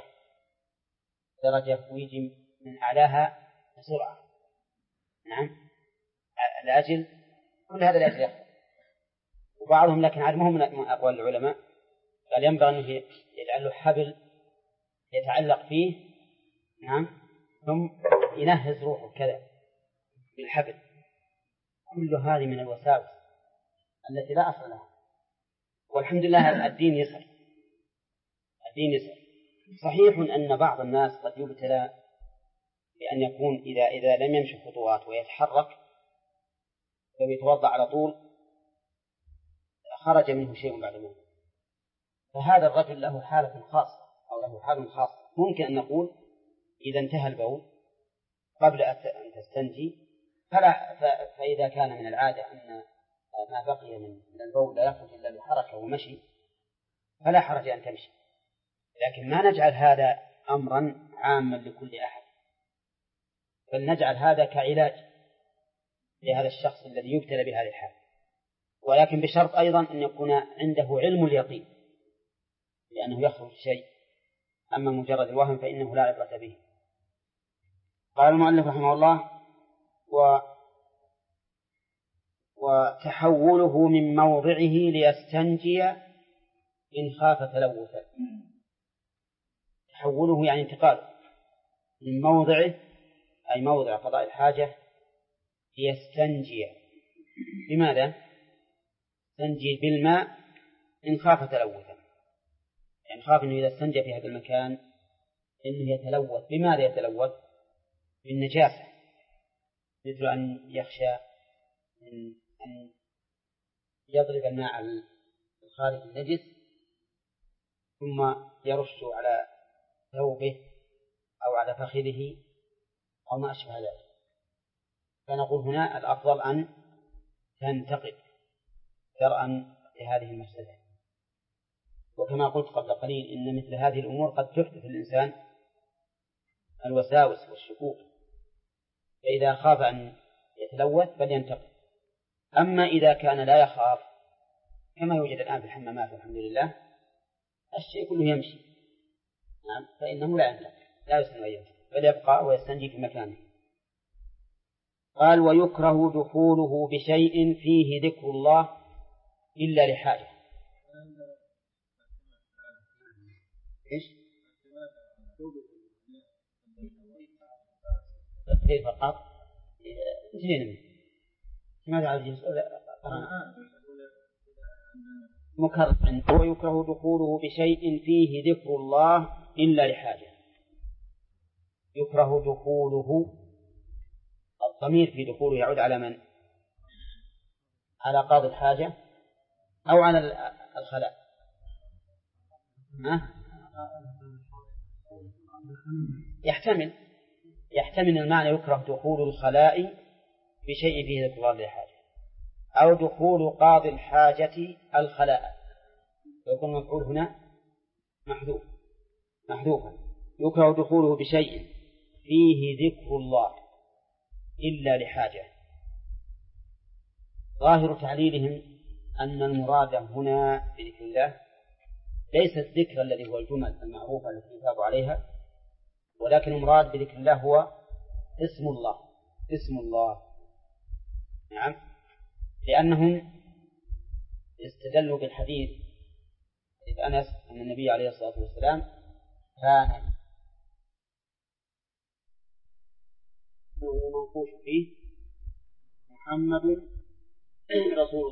S2: ويجي من أعلاها بسرعة. نعم، لأجل كل هذا لأجل يخرج. وبعضهم لكن عدمه من أقوال العلماء قال ينبغي أنه يجعل له حبل يتعلق فيه. نعم، ثم ينهز روحه كذا بالحبل. كل هذه من الوساوس التي لا أصل لها. والحمد لله الدين يسر، الدين يسر. صحيح أن بعض الناس قد يبتلى بأن يكون إذا لم يمشي خطوات ويتحرك لو يتوضأ على طول خرج منه شيء بعد موته، فهذا الرجل له حالة خاصة أو له حال خاص. ممكن أن نقول إذا انتهى البول قبل أن تستنجي فإذا كان من العادة أن ما بقي من البول لا يخرج إلا بحركة ومشي فلا حرج أن تمشي، لكن ما نجعل هذا أمرا عاما لكل أحد، فلنجعل هذا كعلاج لهذا الشخص الذي يبتلى بهذه الحال، ولكن بشرط أيضا أن يكون عنده علم اليقين لأنه يخرج شيء، أما مجرد الوهم فإنه لا عبرة به. قال المؤلف رحمه الله: وتحوله من موضعه ليستنجي إن خاف تلوثا. تحوله يعني انتقاله من موضعه أي موضع قضاء الحاجة ليستنجي. لماذا؟ يستنجي بالماء إن خاف تلوثا، يعني خاف أنه إذا استنجى في هذا المكان أنه يتلوث. بماذا يتلوث؟ بالنجاسة، مثل أن يخشى أن يضرب الماء على الخارج النجس ثم يرش على ثوبه أو على فخذه أو ما أشبه ذلك. فنقول هنا الأفضل أن تنتقد درءا لهذه المفسدة. وكما قلت قبل قليل إن مثل هذه الأمور قد تحدث الإنسان الوساوس والشكوك، فإذا خاف أن يتلوث فلينتقد. أما إذا كان لا يخاف كما يوجد الآن في الحمامات والحمد لله الشيء كله يمشي، نعم، فإنه لا يملك، لا يسن أن يمشي، بل يبقى ويستنجي في مكانه. قال: ويكره دخوله بشيء فيه ذكر الله إلا لحاجة. إيش؟ كيف فقط؟ اثنين ماذا على الجنس؟ مكرر. ويكره دخوله بشيء فيه ذكر الله إلا لحاجة. يكره دخوله، الضمير في دخوله يعود على من؟ على قاضي الحاجة أو على الخلاء؟ يحتمل المعنى يكره دخول الخلاء بشيء فيه ذكر الله لحاجة، أو دخول قاضي الحاجة الخلاء، يكون المفعول هنا محذوفا. يكره دخوله بشيء فيه ذكر الله إلا لحاجة. ظاهر تعليلهم أن المراد هنا بذكر الله ليس الذكر الذي هو الجمل المعروفة التي يثاب عليها، ولكن المراد بذكر الله هو اسم الله. نعم، لأنهم استدلوا بالحديث حديث أنس أن النبي عليه الصلاة والسلام كان منقوش فيه محمد رسول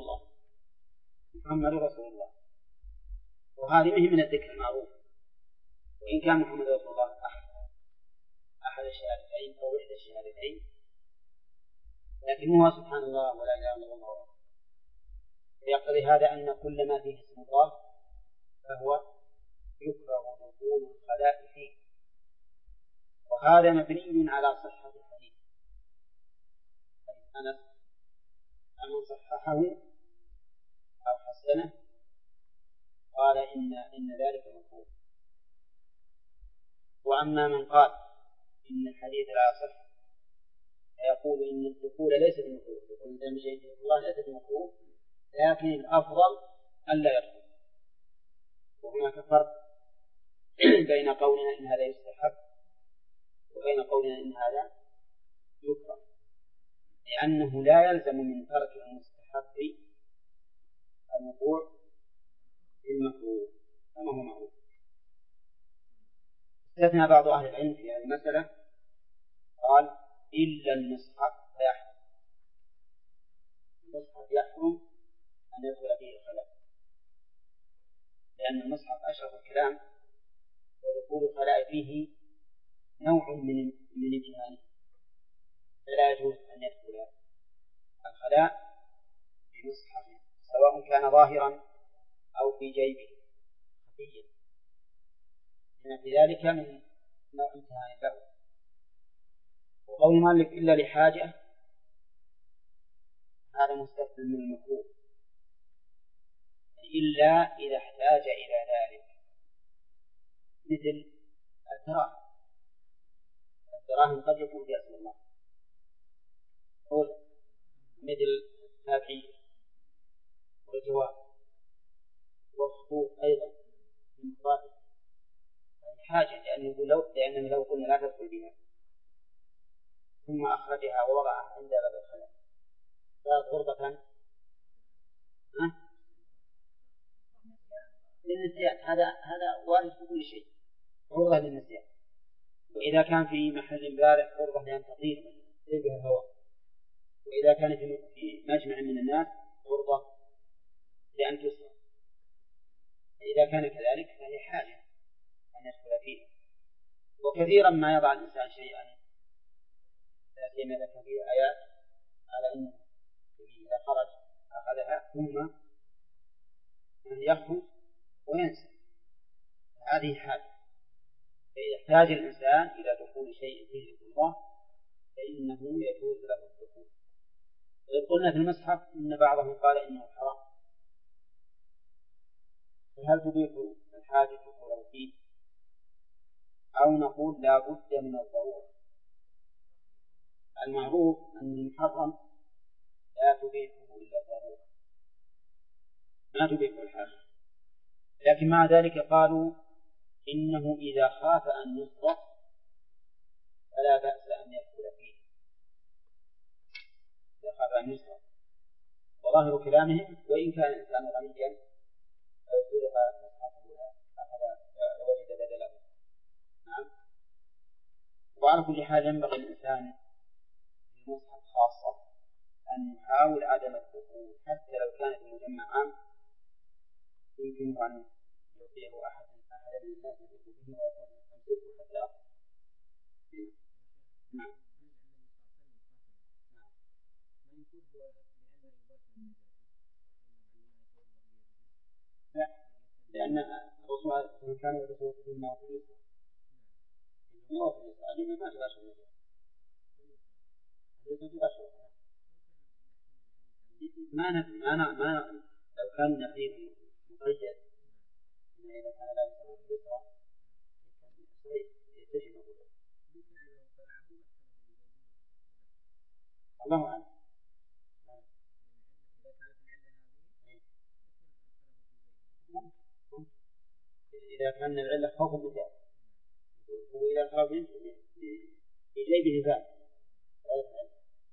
S2: الله، وهذه من الذكر المعروف، وإن كان محمد رسول الله أحد الشهادتين أو إحدى الشهادتين، لكن هو سبحان الله ولا إله إلا الله. يقتضي هذا أن كل ما فيه اسم الله فهو يكره دخول الخلاء فيه، وهذا مبني على صحة الحديث. أنس من صححه أو حسنه قال إن ذلك مكروه. وأما من قال إن الحديث لا يصح فيقول إن الدخول ليس بمكروه، يقول إن شيء الله ليس بمكروه، لكن الأفضل ألا يدخل. وهناك فرق بين قولنا إن هذا يستحب وبين قولنا إن هذا يكره، لأنه لا يلزم من ترك المستحب الوقوع بالمكروه كما هو معروف. استثنى بعض أهل العلم في هذه المسألة، قال إلا المصحف فيحرم. المصحف يحرم أن يدخل فيه الخلاء، لأن المصحف أشرف الكلام، ودخول الخلاء فيه نوع من امتهانه، فلا يجوز أن يدخل الخلاء بمصحف سواء كان ظاهرا أو في جيبه خفيا، لأن في ذلك من نوع امتهان له. وقول المؤلف إلا لحاجة هذا مستثنى من المكروه، إلا إذا احتاج إلى ذلك، مثل الدراهم قد يكون فيها اسم الله، مثل هذه والجواب والخطوط أيضا من مخاطب حاجة، لأننا لو قلنا لا تدخل بها ثم أخرجها ووضعها عند باب الخلاء صارت غربة للنسيان. هذا وارد في كل شيء، غربة للنسيان. وإذا كان في محل بارح غربة لأن تطير بها الهواء، وإذا كان في مجمع من الناس غربة لأن تصرف. فإذا كان كذلك فهي حاجة أن يدخل فيه. وكثيرا ما يضع الإنسان شيئا لا سيما إذا كان فيه آيات على أنه إذا خرج أخذها ثم يخرج وينسى. هذه حاجة. فإذا احتاج الإنسان إلى دخول شيء فيه ذكر الله فإنه يجوز له الدخول. وإذ قلنا في المصحف إن بعضهم قال إنه حرام، فهل تبيح الحاجة دخوله فيه أو نقول لا بد من الضرورة؟ المعروف أن المحرم لا تبيحه إلا الضرورة، ما تبيح الحاجة. لكن مع ذلك قالوا إنه إذا خاف أن يصرف فلا بأس أن يدخل فيه إذا خاف أن يصرف. وظاهر كلامهم وإن كان الإنسان غنيا لو سرق مصحفه أخذ وجد بدله. نعم. وعلى كل حال ينبغي الإنسان في المصحف خاصة أن يحاول عدم الدخول حتى لو كان في مجمع عام يمكن أن يعطيه أحد من الناس يدخل به ويكون يمسكه حتى أخذ. نعم. لا، لأن الرسول كان يدخل به ما في اليسر لما ما تباشر النجاة ما لو كان نحيف مقيد إذا كان لا يسمى باليسرى يتجه مقوله. الله أعلم. إذا كان العلة خوف النجاة وإذا خاف في جيبه ذلك لا يفعل.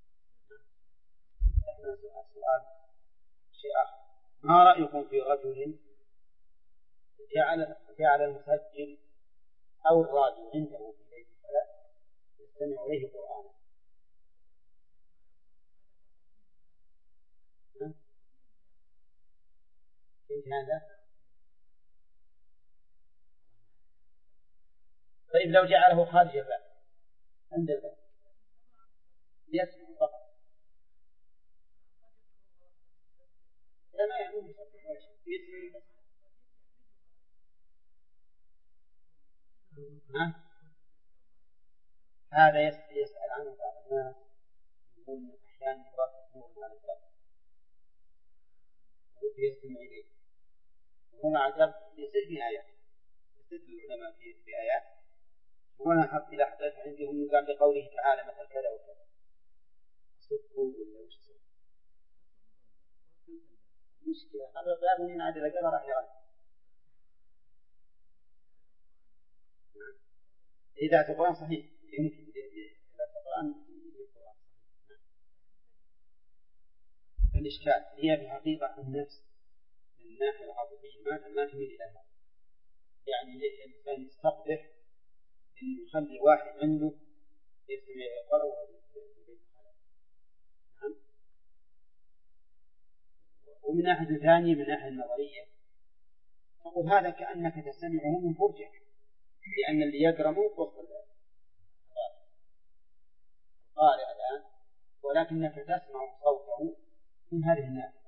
S2: احنا السؤال شيء آخر. ما رأيكم في رجل جعل المسجل أو الراديو عنده في بيت الصلاة يستمع إليه قرآنا؟ كيف هذا؟ طيب لو جعله خارج الباب عند الباب يسمع فقط لا ما يعلم هذا يسأل عنه بعض الناس يقول أحيانا يرافق نور على الباب ويستمع إليه وهنا عجب يصير في آيات يستدل العلماء في آيات. هنا حط إلى حدث عندهم قال لقوله تعالى مثل كذا وكذا صدقوا ولا وش مشكلة هذا باب من عدل كذا راح يرد. إذا القرآن صحيح يمكن إذا القرآن يجيب القرآن صحيح. الإشكال هي في حقيقة النفس من الناحية العاطفية ما تميل إلى هذا. يعني الإنسان يستقبح إنه يخلي واحد عنده يستمع يقرأ في بيت الخلاء. نعم. ومن ناحية ثانية من ناحية النظرية نقول هذا كأنك تستمعه من فرجك لأن اللي يقرأ مو وسط القارئ الآن ولكنك تسمع صوته من هذه الناحية.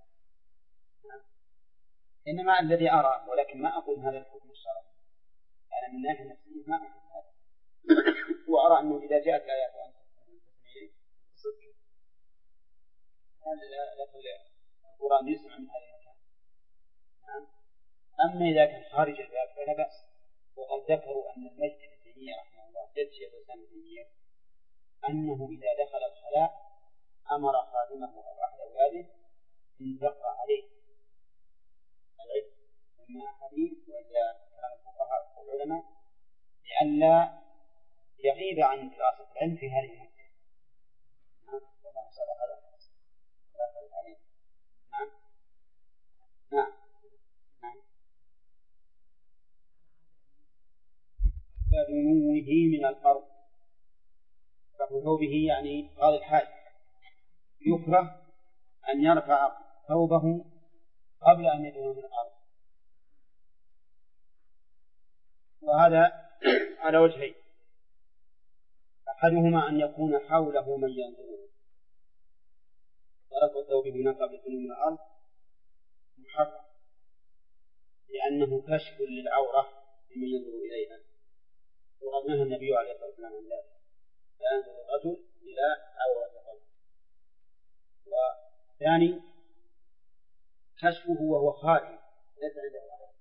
S2: إنما الذي أرى ولكن ما أقول هذا الحكم الشرعي أنا من ناحية نفسية ما أحب هذا وأرى أنه إذا جاءت آيات وأنت تسمعين صدق هذا لا القرآن يسمع من هذا المكان. نعم. أما إذا كان خارج الباب فلا بأس. وقد ذكروا أن المجد ابن تيمية رحمه الله جد شيخ الإسلام ابن تيمية أنه إذا دخل الخلاء أمر خادمه أو أحد أولاده أن يقرأ عليه العلم، إما حديث وإلا كلام الفقهاء والعلماء، لئلا يغيب عن دراسة العلم في هذه المدة. والله سبق هذا. نعم نعم نعم. كدنوه من الأرض، فكدنوه يعني قال الحاج يكره أن يرفع ثوبه قبل أن يدنو من الأرض، وهذا على وجهين: أحدهما أن يكون حوله من ينظر، ورفع ثوبه هنا قبل الدنو من الأرض محرم، لأنه كشف للعورة لمن ينظر إليها، وقد نهى النبي عليه الصلاة والسلام عن ذلك، لا ينظر الرجل إلى عورة الرجل. والثاني كشفه وهو خالي ليس عنده عورة،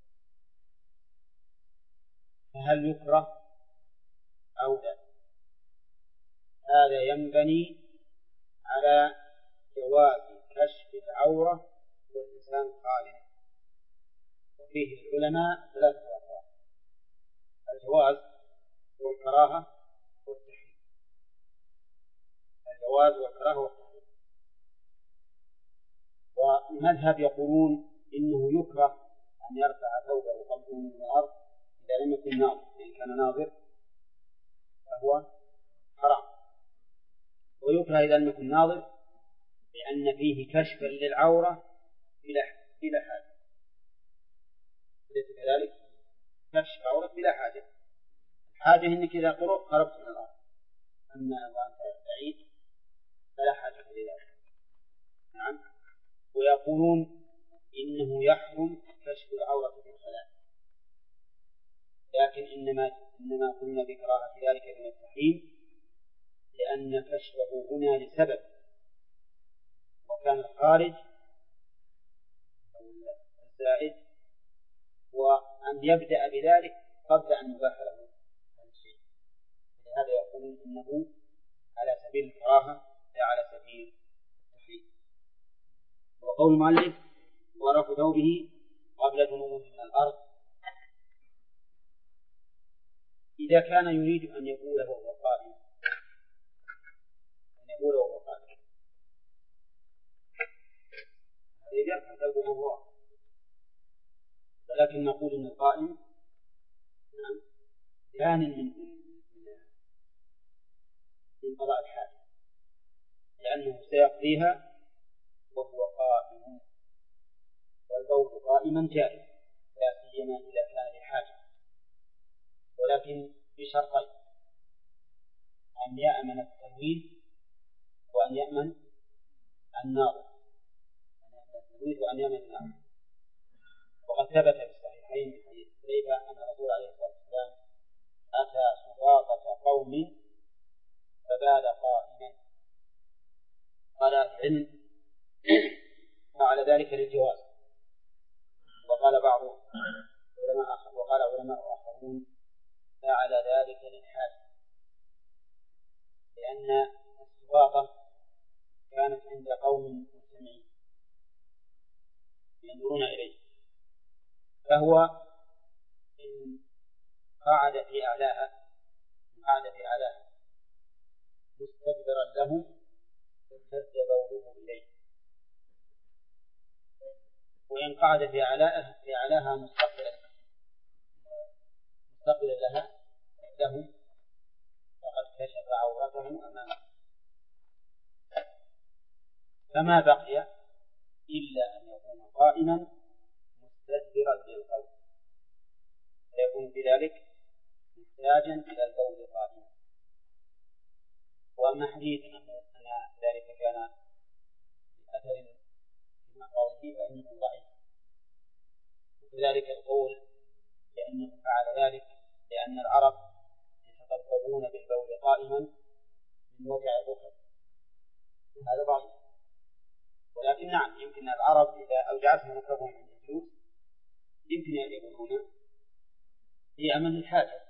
S2: فهل يكره أو لا؟ هذا ينبني على جواز كشف العورة والإنسان خالٍ، وفيه العلماء ثلاثة أقوال: الجواز والكراهة والتحريم. الجواز والكراهة والتحريم. والمذهب يقولون إنه يكره أن يرفع ثوبه قبل من الأرض إذا لم يكن ناظر، إن كان ناظر فهو حرام، ويكره إذا لم يكن ناظر لأن فيه كشفا للعورة بلا حاجة، ليس كذلك؟ كشف عورة بلا حاجة، الحاجة إنك إذا قربت من الأرض، أما وأنت بعيد فلا حاجة لذلك. نعم. ويقولون إنه يحرم كشف العورة في الخلاء، لكن إنما قلنا بكراهة ذلك من التحريم لأن كشفه هنا لسبب، وكان الخارج أو الزائد وأن يبدأ بذلك قبل أن يباح له هذا الشيء، لهذا يقولون إنه على سبيل الكراهة لا على سبيل التحريم. وقول المؤلف ورفع ثوبه قبل دنوه من الأرض، إذا كان يريد أن يقول وهو قائم، هذا يرفع ثوبه وهو، ولكن نقول إن القائم كان من قضاء الحاجة، لأنه سيقضيها وهو قائم، والبول قائما جائز لا سيما إذا كان لحاجة، ولكن بشرطين: أن يأمن التمويل وأن يأمن الناظر، وأن يأمن الناظر. وقد ثبت في الصحيحين من حديث حذيفة أن الرسول عليه الصلاة والسلام أتى سباطة قوم فبال قائما، قال العلم فعل ذلك للجواز، وقال علماء آخرون فعل ذلك للحاجة، لأن السباطة كانت عند قوم مجتمعين ينظرون إليه، فهو إن قعد في أعلاها مستدبرا له ارتد بوله إليه، وإن قعد في أعلاها مستقبلا لها له فقد كشف عورته أمامه، فما بقي إلا أن يكون قائما مستدبرا للقول، فيكون بذلك محتاجا إلى البول قائما. وأما حديث أن ذلك كان بأثر في مقاله فإنه ضعيف، وكذلك القول لأنه فعل ذلك لأن العرب يتطببون بالبول قائما من وجع الركب، هذا ضعيف. ولكن نعم، يمكن العرب إذا أوجعتهم ركبهم عند الجلوس يمكن أن يقولون في أمن الحاجة.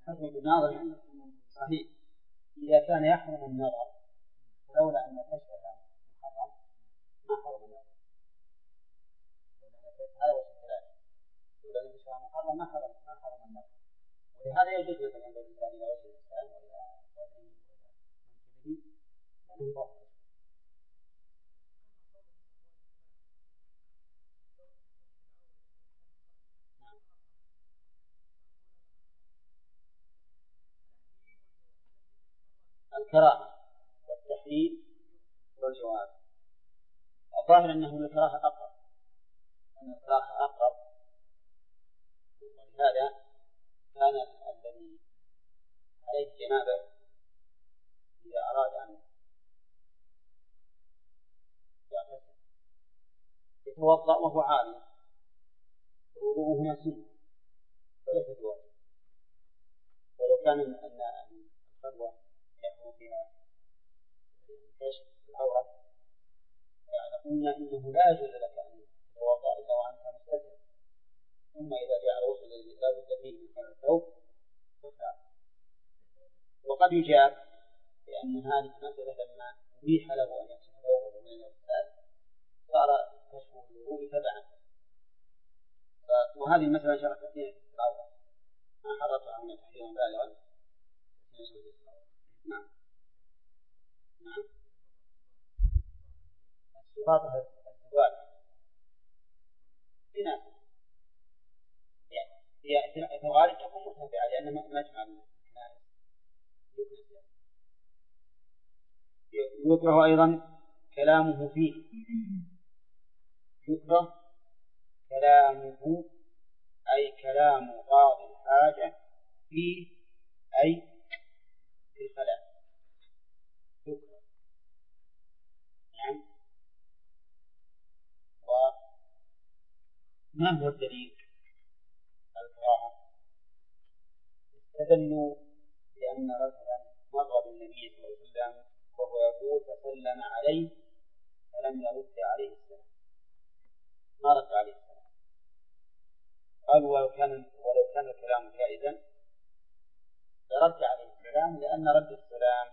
S2: حكم بالناظر صحيح إذا كان يحرم النظر لولا أن كشفها محرم ما حرم النظر. هذا وجه الكلام. لولا أن كشفها محرم ما حرم النظر. ولهذا يجوز مثلا ينظر الإنسان إلى وجه الإنسان وإلى وجهه وإلى منكبه. الكراهة والتحليل والجواز. الظاهر أنه الكراهة أقرب، أن الكراهة أقرب، ولهذا كان الذي عليه جنابه إذا أراد أن يغتسل يتوضأ وهو عالم الوضوء هنا سنة وليس بواجب. ولو كان أن الخلوة يحرم فيها كشف العورة يعني قلنا إنه لا يجوز لك أن تتوضأ إلا وأنت مستتر، ثم إذا جاء الغسل الذي لا بد فيه من خلع الثوب فافعل. وقد يجاب لأن هذه المسألة لما أبيح له أن يكشف ثوبه من الاغتسال صار كشفه الوضوء تبعا. وهذه المسألة شرعت فيها في العورة ما حررتها من تحريرا بالغا. نعم نعم. السباطة الزواج في ناس يعني في الغالب تكون مرتفعة لأن مجمع الكنائس يكره أيضا كلامه فيه. يكره كلامه أي كلام قاضي الحاجة فيه أي في الخلاء يكره. نعم. وما هو الدليل الكراهة؟ استدلوا بأن رجلا مر بالنبي صلى الله عليه وسلم وهو يقول فسلم عليه فلم يرد عليه السلام، ما رد عليه السلام. قالوا ولو كان الكلام جائزا لرد عليه السلام لأن رد السلام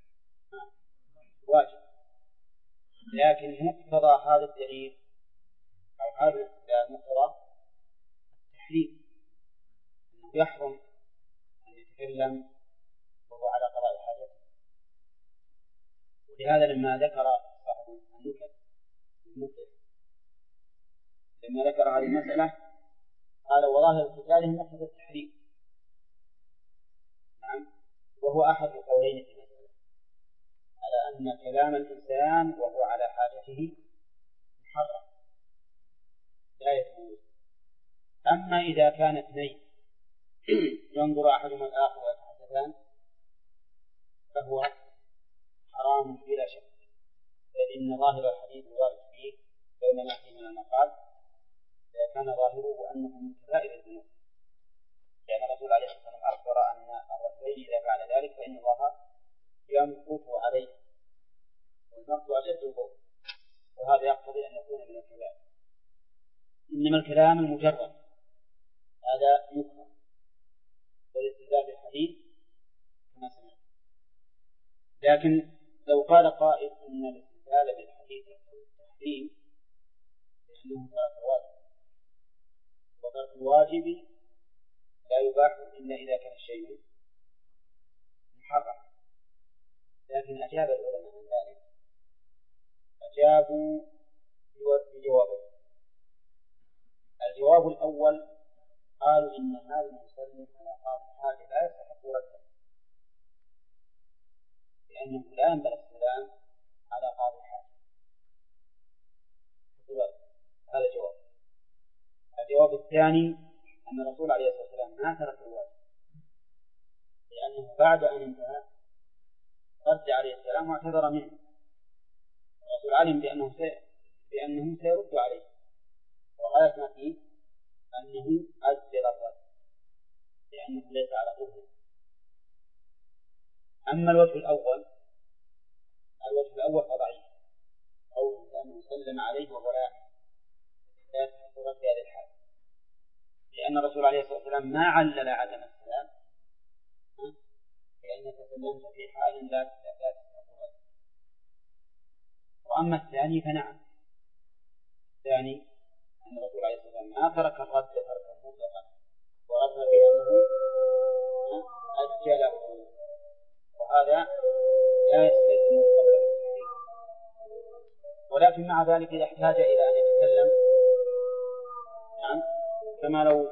S2: واجب. لكن مقتضى هذا الدليل أو هذا الاستدلال مقتضى التحريم، أنه يحرم أن يتكلم وهو على قضاء حاجته. ولهذا لما ذكر صاحب النكت المفلس لما ذكر هذه المسألة قال وظاهر قتالهم مقتضى التحريم. نعم. وهو أحد القولين في المسألة على أن كلام الإنسان وهو على حاجته محرم لا يجوز. أما إذا كان اثنين ينظر أحدهما الآخر ويتحدثان فهو حرام بلا شك، فإن ظاهر الحديث الوارد فيه لو ما فيه من المقال كان ظاهره أنه من كبائر الذنوب، لأن الرسول عليه الصلاة والسلام أخبر أن الرجلين إذا فعل ذلك فإن الله يمقت عليه والمقت أشد الظلم، وهذا يقتضي أن يكون من الكبائر. إنما الكلام المجرد هذا يكره والاستدلال بالحديث كما سمعت. لكن لو قال قائل إن الاستدلال بالحديث التحريم لأنه ترك واجب، وترك الواجب لا يباح إلا إذا كان الشيء محرم. لكن أجاب العلماء عن ذلك، أجابوا بجوابين. الجواب الأول قالوا إن هذا المسلم على قاضي الحاجة لا يستحق رده، لأنه لا ينبغي السلام على قاضي الحاجة. هذا جواب. الجواب الثاني أن الرسول عليه الصلاة والسلام ما ترك الواجب، لأنه بعد أن انتهى رد عليه السلام واعتذر منه. الرسول علم بأنه سيرد عليه، وغاية ما فيه أنه أجزل الرد لأنه ليس على طهر. أما الوجه الأول فضعيف، قوله أنه سلم عليه وهو لا يستحق رد هذه الحال، لأن الرسول عليه الصلاة والسلام ما علل عدم السلام لأنك تكلمت في حال لا تستقر. وأما الثاني فنعم، الثاني أن الرسول عليه الصلاة والسلام ما ترك الرد تركا مطلقا، وردنا في أنه أجله، وهذا لا يستلزم القول بالتحريم. ولكن مع ذلك إذا احتاج إلى أن يتكلم نعم، كما لو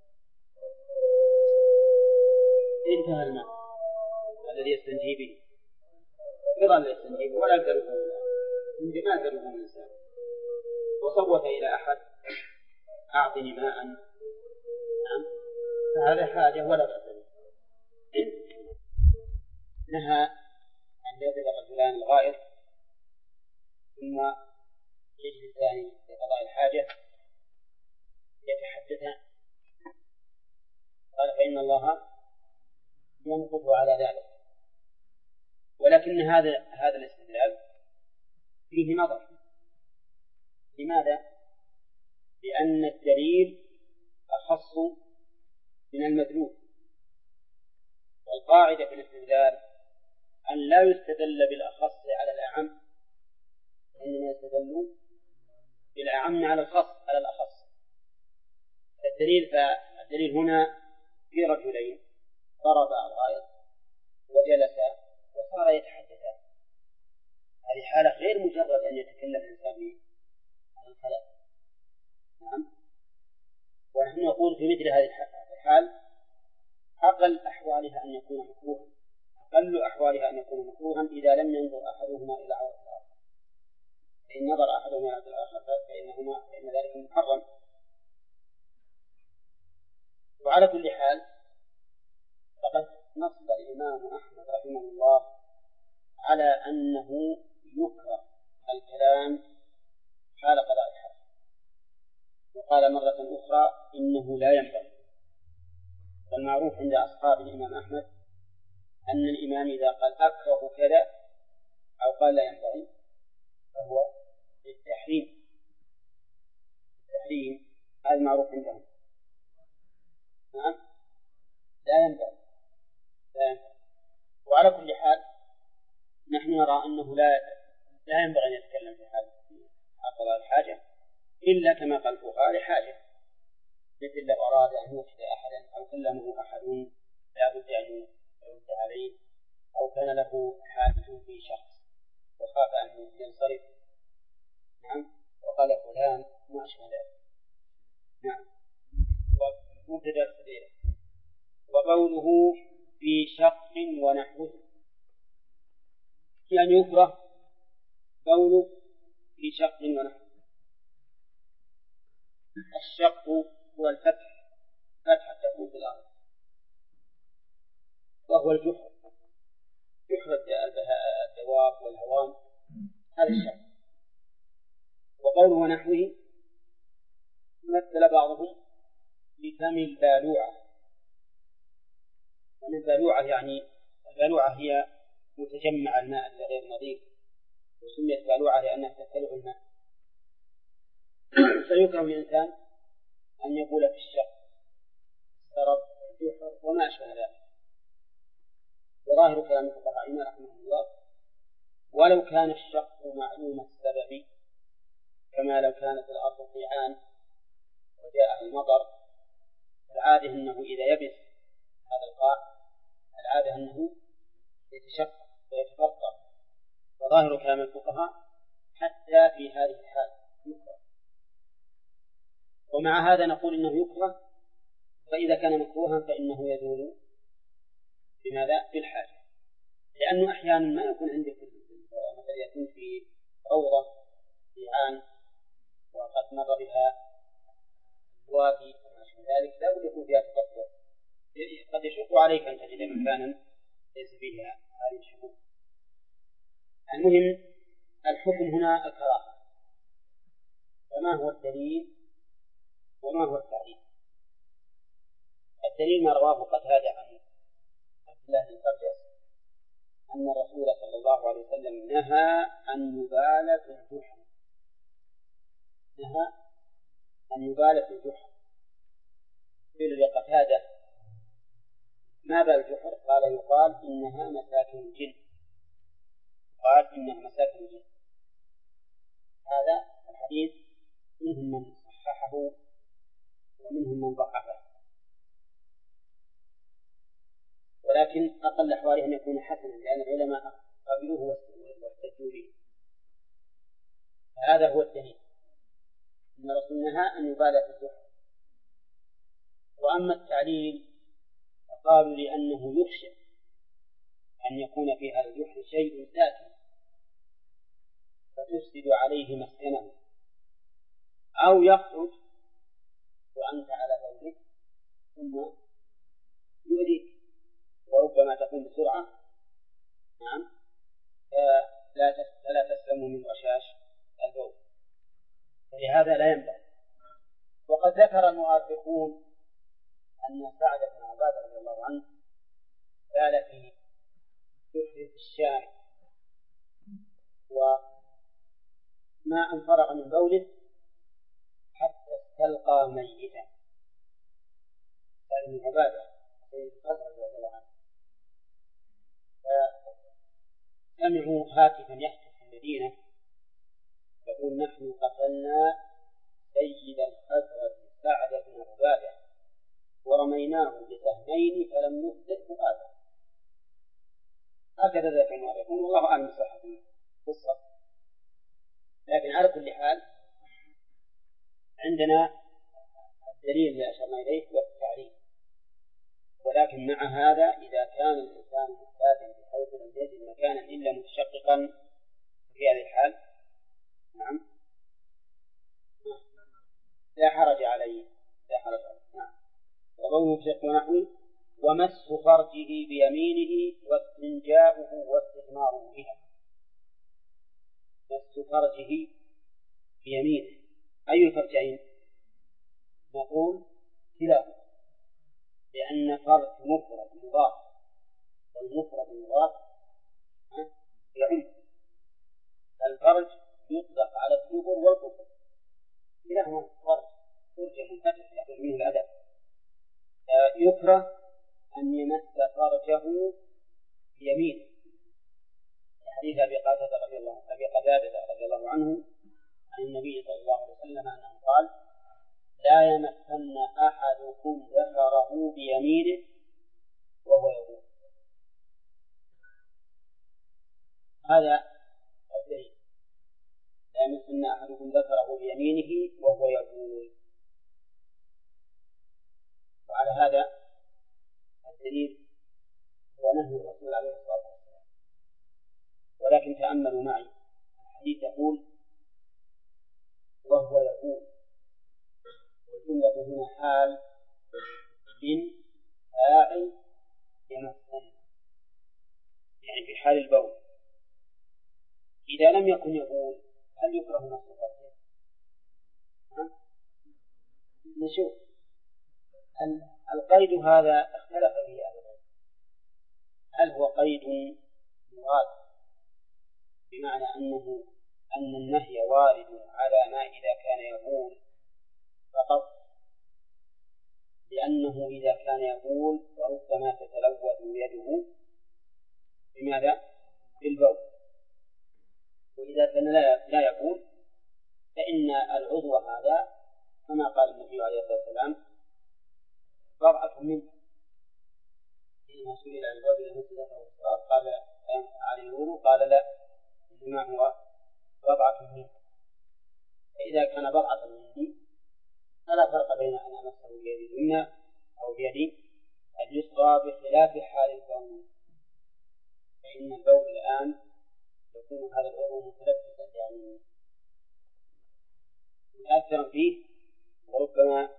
S2: انتهى الماء الذي يستنجي به يظل يستنجي به ولا يقدره ما يقدره من الإنسان، وصوت إلى أحد أعطني ماء نعم، فهذا حاجة ولا بأس به. نهى أن يضرب الرجلان الغائط ثم يجلسان لقضاء الحاجة يتحدثان، قال فإن الله ينقض على ذلك. ولكن هذا الاستدلال فيه نظر. لماذا؟ لأن الدليل أخص من المدلول، والقاعدة في الاستدلال أن لا يستدل بالأخص على الأعم، وإنما يستدل بالأعم على الأخص. الدليل هنا في رجلين ضرب الغائط وجلس وصار يتحدثان، هذه حالة غير مجرد أن يتكلم الإنسان عن الخلق. نعم، ونحن نقول في مثل هذه الحال أقل أحوالها أن يكون مكروها، أقل أحوالها أن يكون مكروها إذا لم ينظر أحدهما إلى عورة الآخر. فإن نظر أحدهما إلى عورة الآخر فإن ذلك محرم. وعلى كل حال فقد نص الإمام أحمد رحمه الله على أنه يكره الكلام حال قضاء الحاجة، وقال مرة أخرى إنه لا ينبغي. والمعروف عند أصحاب الإمام أحمد أن الإمام إذا قال أكره كذا أو قال لا ينبغي فهو للتحريم. هذا المعروف عندهم. نعم، لا ينبغي. وعلى كل حال نحن نرى أنه لا ينبغي أن يتكلم في حال قضاء الحاجة إلا كما قال الفقهاء لحاجة، مثل لو أراد أن يوحد أحدا أو كلمه أحد لا بد أن يرد عليه، أو كان له حاجة في شخص وخاف أن ينصرف نعم وقال فلان ما أشبه ذلك. نعم، ومبتدأ السبيل. وقوله في شق ونحوه، يعني يكره قوله في شق ونحوه. الشق هو الفتح، فتحة تكون في الأرض، وهو الجحر، جحر الدواب والهوام، هذا الشق. وقوله ونحوه مثل بعضهم بفم البالوعة. فم البالوعة يعني البالوعة هي متجمع الماء غير نظيف، وسميت بالوعة لأنها تبتلع الماء. فيكره الإنسان أن يقول في الشق السرب والجحر وما أشبه ذلك. وظاهر كلام الفقهاء رحمه الله ولو كان الشق معلوم السبب، كما لو كانت الأرض قيعان وجاء المطر، العادة أنه إذا يبس هذا القاع العادة أنه يتشقق ويتفطر. وظاهر كلام الفقهاء حتى في هذه الحال يكره. ومع هذا نقول إنه يكره، فإذا كان مكروها فإنه يزول بماذا؟ بالحاجة، لأنه أحيانا ما يكون عندك مثلا يكون في روضة قيعان وقد مر بها الوادي وما شابه ذلك، لا بد يكون فيها تفطر، قد يشق عليك أن تجد مكانا ليس فيها هذه الشروط. المهم الحكم هنا الكراهة. فما هو الدليل وما هو التعليل؟ الدليل ما رواه قتادة عن عبد الله بن قرجس أن الرسول صلى الله عليه وسلم نهى أن يبال في الجحر، نهى أن يبال في الجحر. قيل لقتادة ما بال الجحر؟ قال يقال إنها مساكن الجن. قال إنها مساكن الجن. هذا الحديث منهم من صححه ومنهم من ضعفه، ولكن أقل أحواله أن يكون حسنا، لأن العلماء قبلوه واحتجوا به. هذا هو الدليل أن الرسول نهى أن يبالغ في الجحر. وأما التعليل فقالوا لأنه يخشى أن يكون في هذا الجحر شيء ساكن فتفسد عليه مسكنه، أو يخرج وأنت على بولك ثم يؤذيك، وربما تكون بسرعة. نعم، فلا تسلم من رشاش البول، فلهذا لا ينبغي. وقد ذكر المؤرخون أن سعد بن عبادة رضي الله عنه بال في جحر في الشارع، وما أن فرغ من بوله حتى استلقى ميتا. سعد بن عبادة سيد الخزرج رضي الله عنه، فسمعوا هاتفا يهتف في المدينة يقول: نحن قتلنا سيد الخزرج سعد بن عبادة ورميناه بسهمين فلم نفلته أبدا. هكذا ذكر المؤرخون، والله أعلم بصحة القصة. لكن على كل حال عندنا الدليل الذي أشرنا إليه والتعريف. ولكن مع هذا إذا كان الإنسان محتاجا بحيث لم يجد مكانا إلا متشققا في هذه الحال، نعم، لا حرج عليه. نعم. وقوله متشقق ونحوه: ومس فرجه بيمينه واستنجاؤه واستجماره بها. مس فرجه بيمينه، أي الفرجين؟ نقول كلاهما، لأن فرج مفرد مضاف، والمفرد المضاف يعم. الفرج يطلق على الدبر والقبر، كلاهما فرج منفتح يخرج منه الأذى. يكره أن يمس فرجه بيمينه، حديث أبي قتادة رضي الله عنه عن النبي صلى الله عليه وسلم أنه قال: لا يمسن أحدكم ذكره بيمينه وهو يقول. هذا الدليل: لا يمسن أحدكم ذكره بيمينه وهو يقول. وعلى هذا الدليل هو نهي الرسول عليه الصلاة والسلام. ولكن تأملوا معي، الحديث يقول وهو يقول، والجملة هنا حال من فاعل يمسن، يعني في حال البول. إذا لم يكن يقول هل يكره مس فرجه؟ نشوف القيد هذا اختلف فيه أهل العلم، هل هو قيد مراد بمعنى أن النهي وارد على ما إذا كان يقول فقط، لأنه إذا كان يقول فربما تتلوث يده بماذا؟ بالبول. وإذا كان لا يقول فإن العضو هذا كما قال النبي عليه الصلاة والسلام بضعة منه. حينما سئل عن الرجل مثل ذكر قال عليه الوضوء، قال لا، إنما هو بضعة منه. فإذا كان بضعة مني فلا فرق بين أن أمسه بيدي اليمنى أو بيدي اليسرى، بخلاف حال البول. فإن البول الآن يكون هذا العضو متلبسا، يعني متأثرا فيه، وربما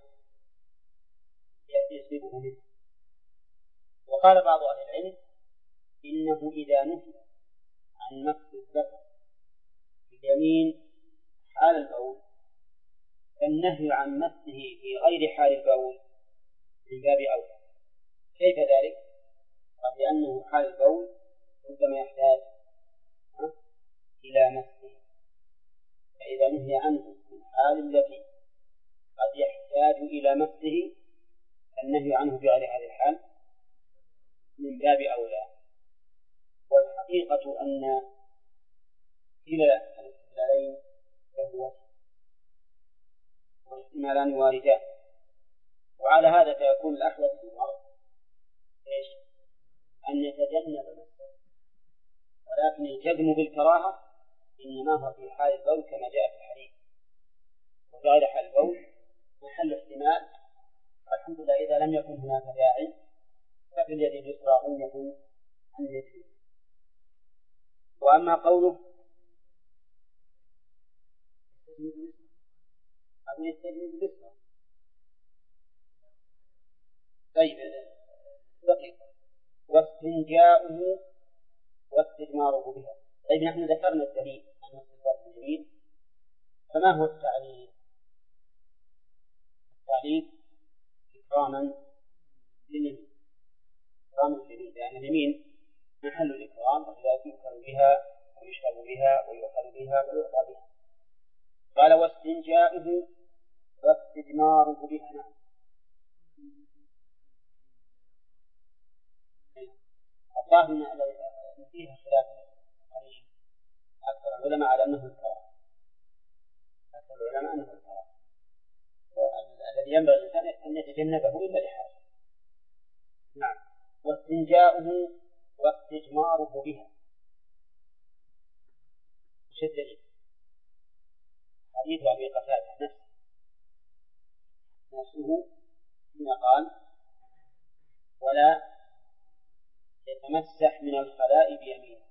S2: يصيبه منه. وقال بعض أهل العلم إنه إذا نهي عن مس الذكر باليمين حال البول فالنهي عن مسه في غير حال البول من باب أولى. كيف ذلك؟ قال لأنه حال البول ربما يحتاج إلى مسه، فإذا نهي عنه في الحال التي قد يحتاج إلى مسه النهي عنه في غير هذه الحال من باب أولى. والحقيقة أن كلا الاستدلالين له وجه والاحتمالان واردان، وعلى هذا فيكون الأحوط للمرء إيش؟ أن يتجنب مسه، ولكن الجزم بالكراهة إنما هو في حال البول كما جاء في الحديث، وفي غير حال البول محل احتمال. الحمد لله إذا لم يكن هناك داعي ففي اليد اليسرى غنية عن اليد اليسرى. وأما قوله أو يستجمل باليسرى، طيب دقيقة، واستنجاؤه واستجماره بها. طيب نحن ذكرنا الدليل عن الاستجمار باليمين، فما هو التعليل؟ التعليل إكراما لليمين، إكراما لليمين، لأن اليمين محل الإكرام، ولذلك يؤكل بها ويشرب بها ويؤكل بها ويعطى بها. قال واستنجاؤه واستجماره بها. نعم، الظاهر أن فيها خلاف قليل، أكثر العلماء على أنه الكراهة، أكثر العلماء أنه الكراهة، والذي ينبغي الإنسان أن يتجنبه إلا لحاجة. نعم، واستنجاؤه واستجماره بها. وش الدليل؟ حديث أبي قتادة نفسه حين قال ولا يتمسح من الخلاء بيمينه.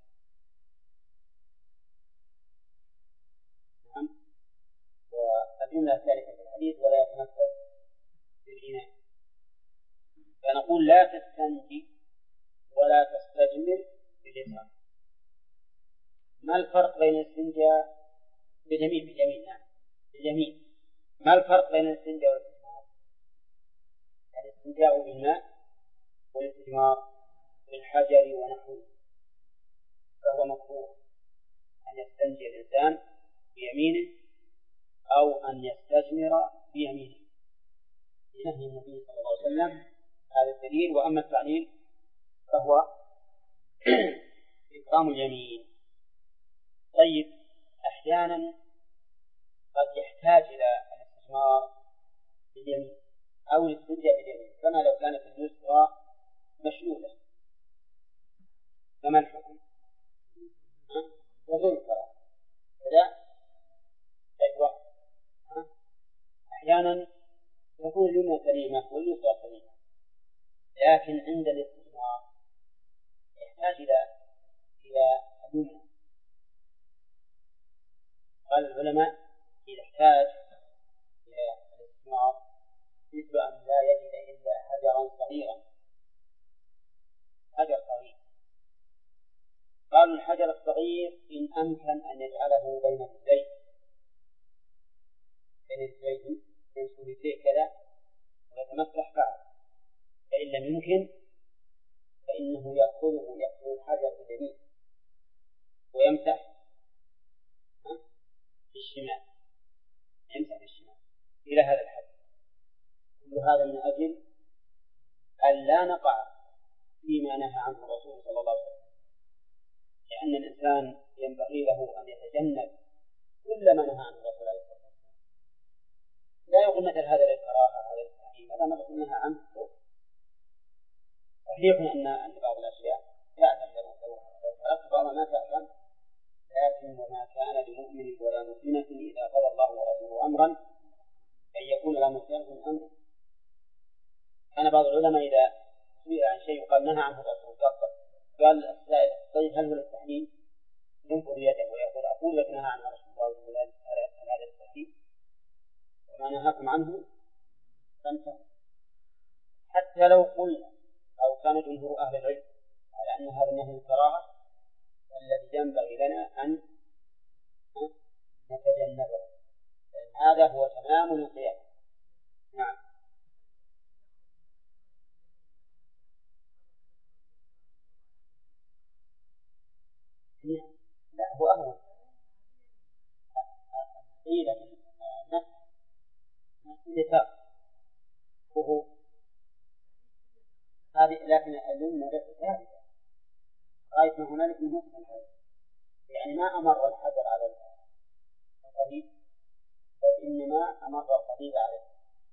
S2: نعم، والجملة الثالثة في الحديث ولا يتمسح بالإناء. فنقول لا تستنجي ولا تستجمر باليسار. ما الفرق بين الاستنجاء باليمين؟ نعم، باليمين. ما الفرق بين الاستنجاء والاستجمار؟ الاستنجاء بالماء والاستجمار بالحجر ونحوه، فهو مكروه أن يستنجي الإنسان بيمينه أو أن يستجمر بيمينه لنهي النبي صلى الله عليه وسلم. هذا الدليل. وأما التعليل فهو إكرام اليمين. طيب، أحيانا قد يحتاج إلى الاستجمار باليمين أو الاستنجاء باليمين، كما لو كانت اليسرى مشلولة، فما الحكم؟ يزول الكراهة كذا. أيوة، أحيانا تكون اليمنى سليمة واليسرى سليمة، لكن عند الاستجمار يحتاج إلى اليمنى. قال العلماء إذا احتاج إلى الاستجمار مثل أن لا يجد إلا حجرا صغيرا، حجر صغير، قالوا الحجر الصغير إن أمكن أن يجعله بين اليدين، يمسك بيديه كذا ويتمسح فعل، فإن لم يمكن فإنه يأخذ الحجر باليمين ويمسح بالشمال، إلى هذا الحد. كل هذا من أجل أن لا نقع فيما نهى عنه الرسول صلى الله عليه وسلم، لأن الإنسان ينبغي له أن يتجنب كل ما نهى عنه الرسول عليه الصلاة والسلام. لا يقول مثل هذا للكراهة، هذا للتحريم، هذا ما نهى عنه. صحيح أن بعض الأشياء تأثم لو خلقت بعض ما تأثم، لكن وما كان لمؤمن ولا مؤمنة إذا قضى الله ورسوله أمرا أن يكون لهم خيار من أمره. كان بعض العلماء إذا سئل عن شيء قال نهى عنه الرسول قال السائل طيب هل هو للتحريم؟ ينفض يده ويقول أقول لك نهى عنه رسول الله صلى الله عليه وسلم هذا التحريم، وما نهاكم عنه فانتهوا. حتى لو قلنا أو كان جمهور أهل العلم على أن هذا النهي الكراهة، الذي ينبغي لنا أن نتجنبه، لأن هذا هو تمام القيام. نعم، لا هو أهون قيل نفس اليسار، وهو هذا هذه لكن اليمنى ثابتة غاية ما هنالك من نصف الحجر، يعني ما أمر الحجر على الصليب بل إنما أمر الصليب عليه.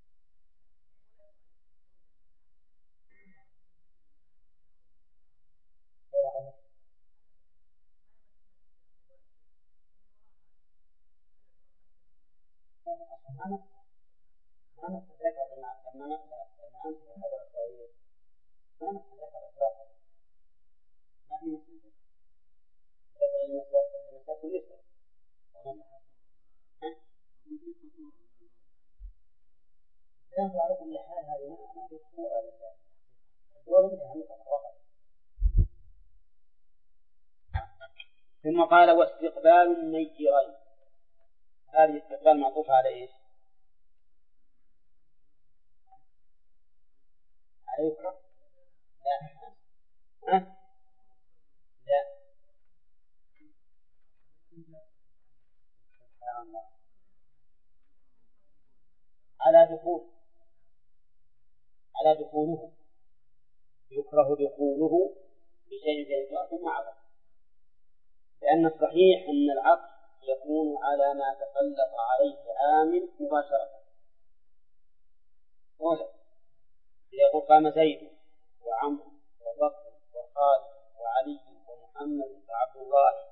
S2: ما نتذكر لما أمسك الحجر الصغير ما نتذكر إطلاقا، ما في مسجد ذكر المسجد اليسر لا هو على كل حال هذه ما في صورة الدولة بدها فقط. ثم قال واستقبال النيرين، هذه استقبال معطوف على إيش؟ على يكره؟ لا لا سبحان الله. على دخوله يكره دخوله بشيء جيد ثم عرض، لأن الصحيح أن العطف يكون على ما تسلط عليه عامل مباشرة. أولا يقول قام زيد وعمرو وبكر وخالد وعلي ومحمد وعبد الله،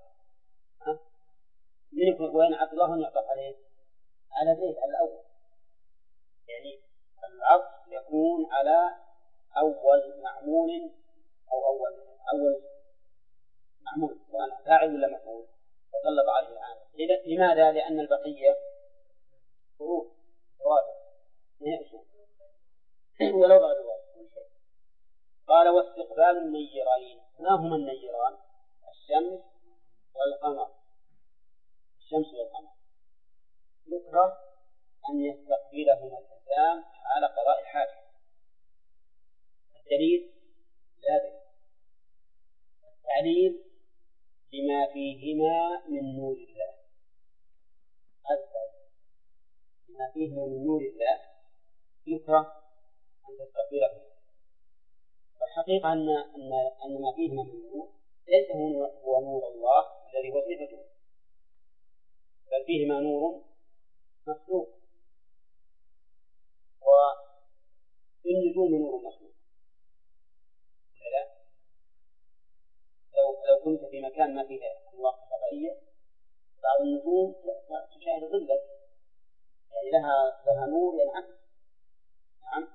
S2: وين عبد الله يعطف عليه؟ على زيد الأول، يعني العطف يكون على أول معمول أو أول معمول سواء فاعل ولا مفعول تطلب عليه العامل. لماذا؟ لأن البقية فروع ثوابت ولو بعد كل شيء. قال واستقبال النيرين، ما هما النيران؟ الشمس والقمر. الشمس والقمر يكره أن يستقبلهما الإنسان حال قضاء الحاجة. الدليل لا دليل، التعليل لما فيهما من نور الله، لما فيهما من نور الله يكره أن تستقبله. والحقيقة أن ما فيهما من نور ليس هو نور الله الذي هو صفته، بل فيهما نور مخلوق، وفي النجوم نور مخلوق. لو كنت في مكان ما فيه أنوار كهربائية بعض النجوم تشاهد ظلك، يعني لها نور ينعكس. نعم.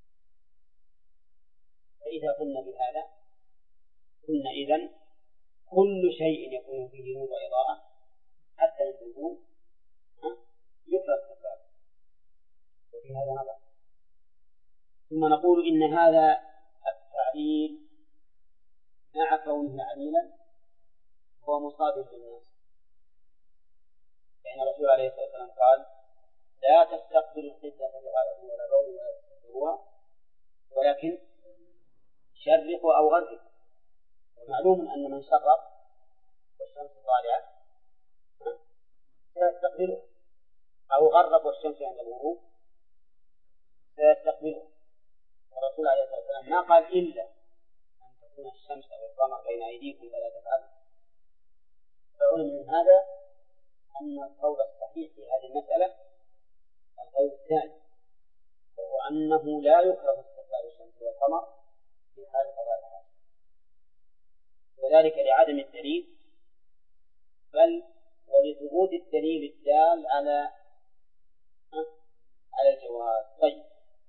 S2: فإذا قلنا بهذا قلنا إذن كل شيء يكون فيه نور وإضاءة حتى النجوم يكره استقباله، وفي هذا نظر. ثم نقول إن هذا التعليل مع كونه عليلا هو مصادم للناس، لأن الرسول عليه الصلاة والسلام قال لا تستقبلوا القبلة بغائب ولا بول ولا تستقبلوها ولكن شرقوا أو غربوا. ومعلوم أن من شرق والشمس طالعة سيستقبله، أو غرب والشمس عند الغروب سيستقبله. والرسول عليه الصلاة والسلام ما قال إلا أن تكون الشمس أو القمر بين أيديكم فلا تفعلوا. فعلم من هذا أن القول الصحيح في هذه المسألة القول الثاني، وهو أنه لا يكره استقبال الشمس والقمر في حال قضاء الحاجة، وذلك لعدم الدليل بل ولثبوت الدليل الدال على الجواز. طيب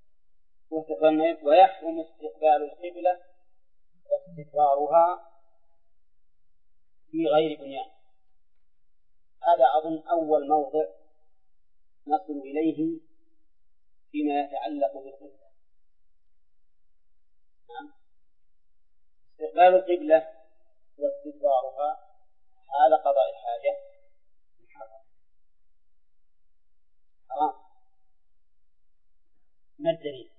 S2: ويحرم استقبال القبلة واستدبارها في غير بنيان. هذا أظن أول موضع نصل إليه فيما يتعلق بالقبلة. نعم. استقبال القبلة واستدبارها حال قضاء الحاجة حرام. ما الدليل؟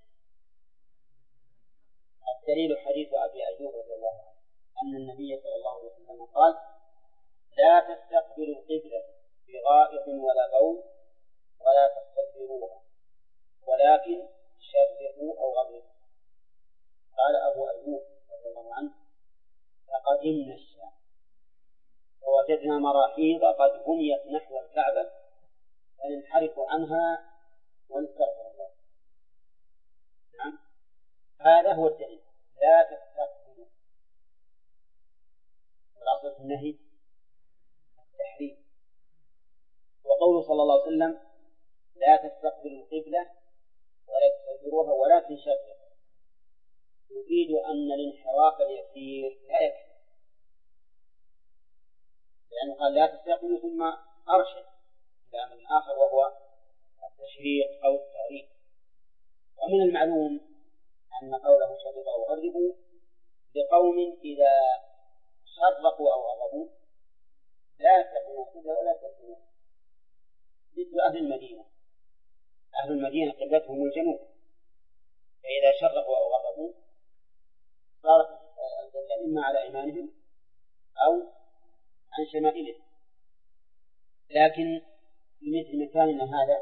S2: الدليل حديث أبي أيوب رضي الله عنه أن النبي صلى الله عليه وسلم قال لا تستقبلوا القبلة بغائط ولا بول ولا تستدبروها ولكن شرقوا أو غربوا. قال أبو مراحيض قد بنيت نحو الكعبة فننحرف عنها ونستغفر الله. نعم، هذا هو الدليل، لا تستقبلوا. والأصل في النهي التحريم. وقوله صلى الله عليه وسلم لا تستقبلوا القبلة ولا تستدبروها ولكن شرقوا، يفيد أن الانحراف اليسير لا يكفي، لأنه قال لا تستقبلوا ثم أرشد إلى أمر آخر وهو التشريق أو التغريب. ومن المعلوم أن قوله شرقوا أو غربوا لقوم إذا شرقوا أو غربوا لا يستقبلون القبلة ولا يستدبرون، مثل أهل المدينة. أهل المدينة قبلتهم الجنوب، فإذا شرقوا أو غربوا صارت القبلة إما على أيمانهم أو عن شمائلهم. لكن في مثل مكاننا هذا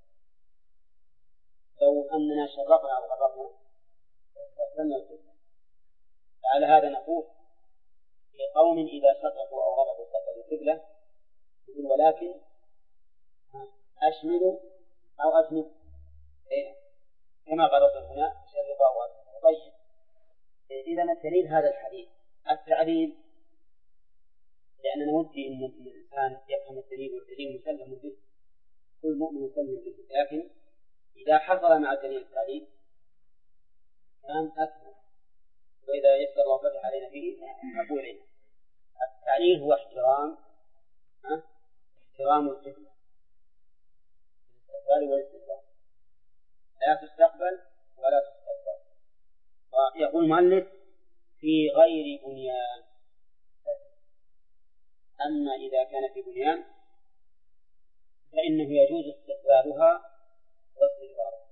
S2: لو أننا شرقنا أو غربنا استقبلنا القبلة. فعلى هذا نقول لقوم إذا شرقوا أو غربوا استقبلوا القبلة، يقول ولكن أشملوا أو أجنبوا، كما قال هنا شرقوا أو غربوا. طيب، إذا الدليل هذا الحديث التعليل، لأننا ودي أن الإنسان يفهم الدليل والدليل مسلم به، كل مؤمن يسلم به، لكن إذا حصل مع الدليل التعليل كان أكمل، وإذا يسر الله فتح علينا به نقول إليه. التعليل هو احترام القبلة، الاستقبال والاستدبار، لا تستقبل ولا تستدبر. ويقول المؤلف في غير بنيان. أما إذا كان في بنيان فإنه يجوز استقبالها واستدبارها.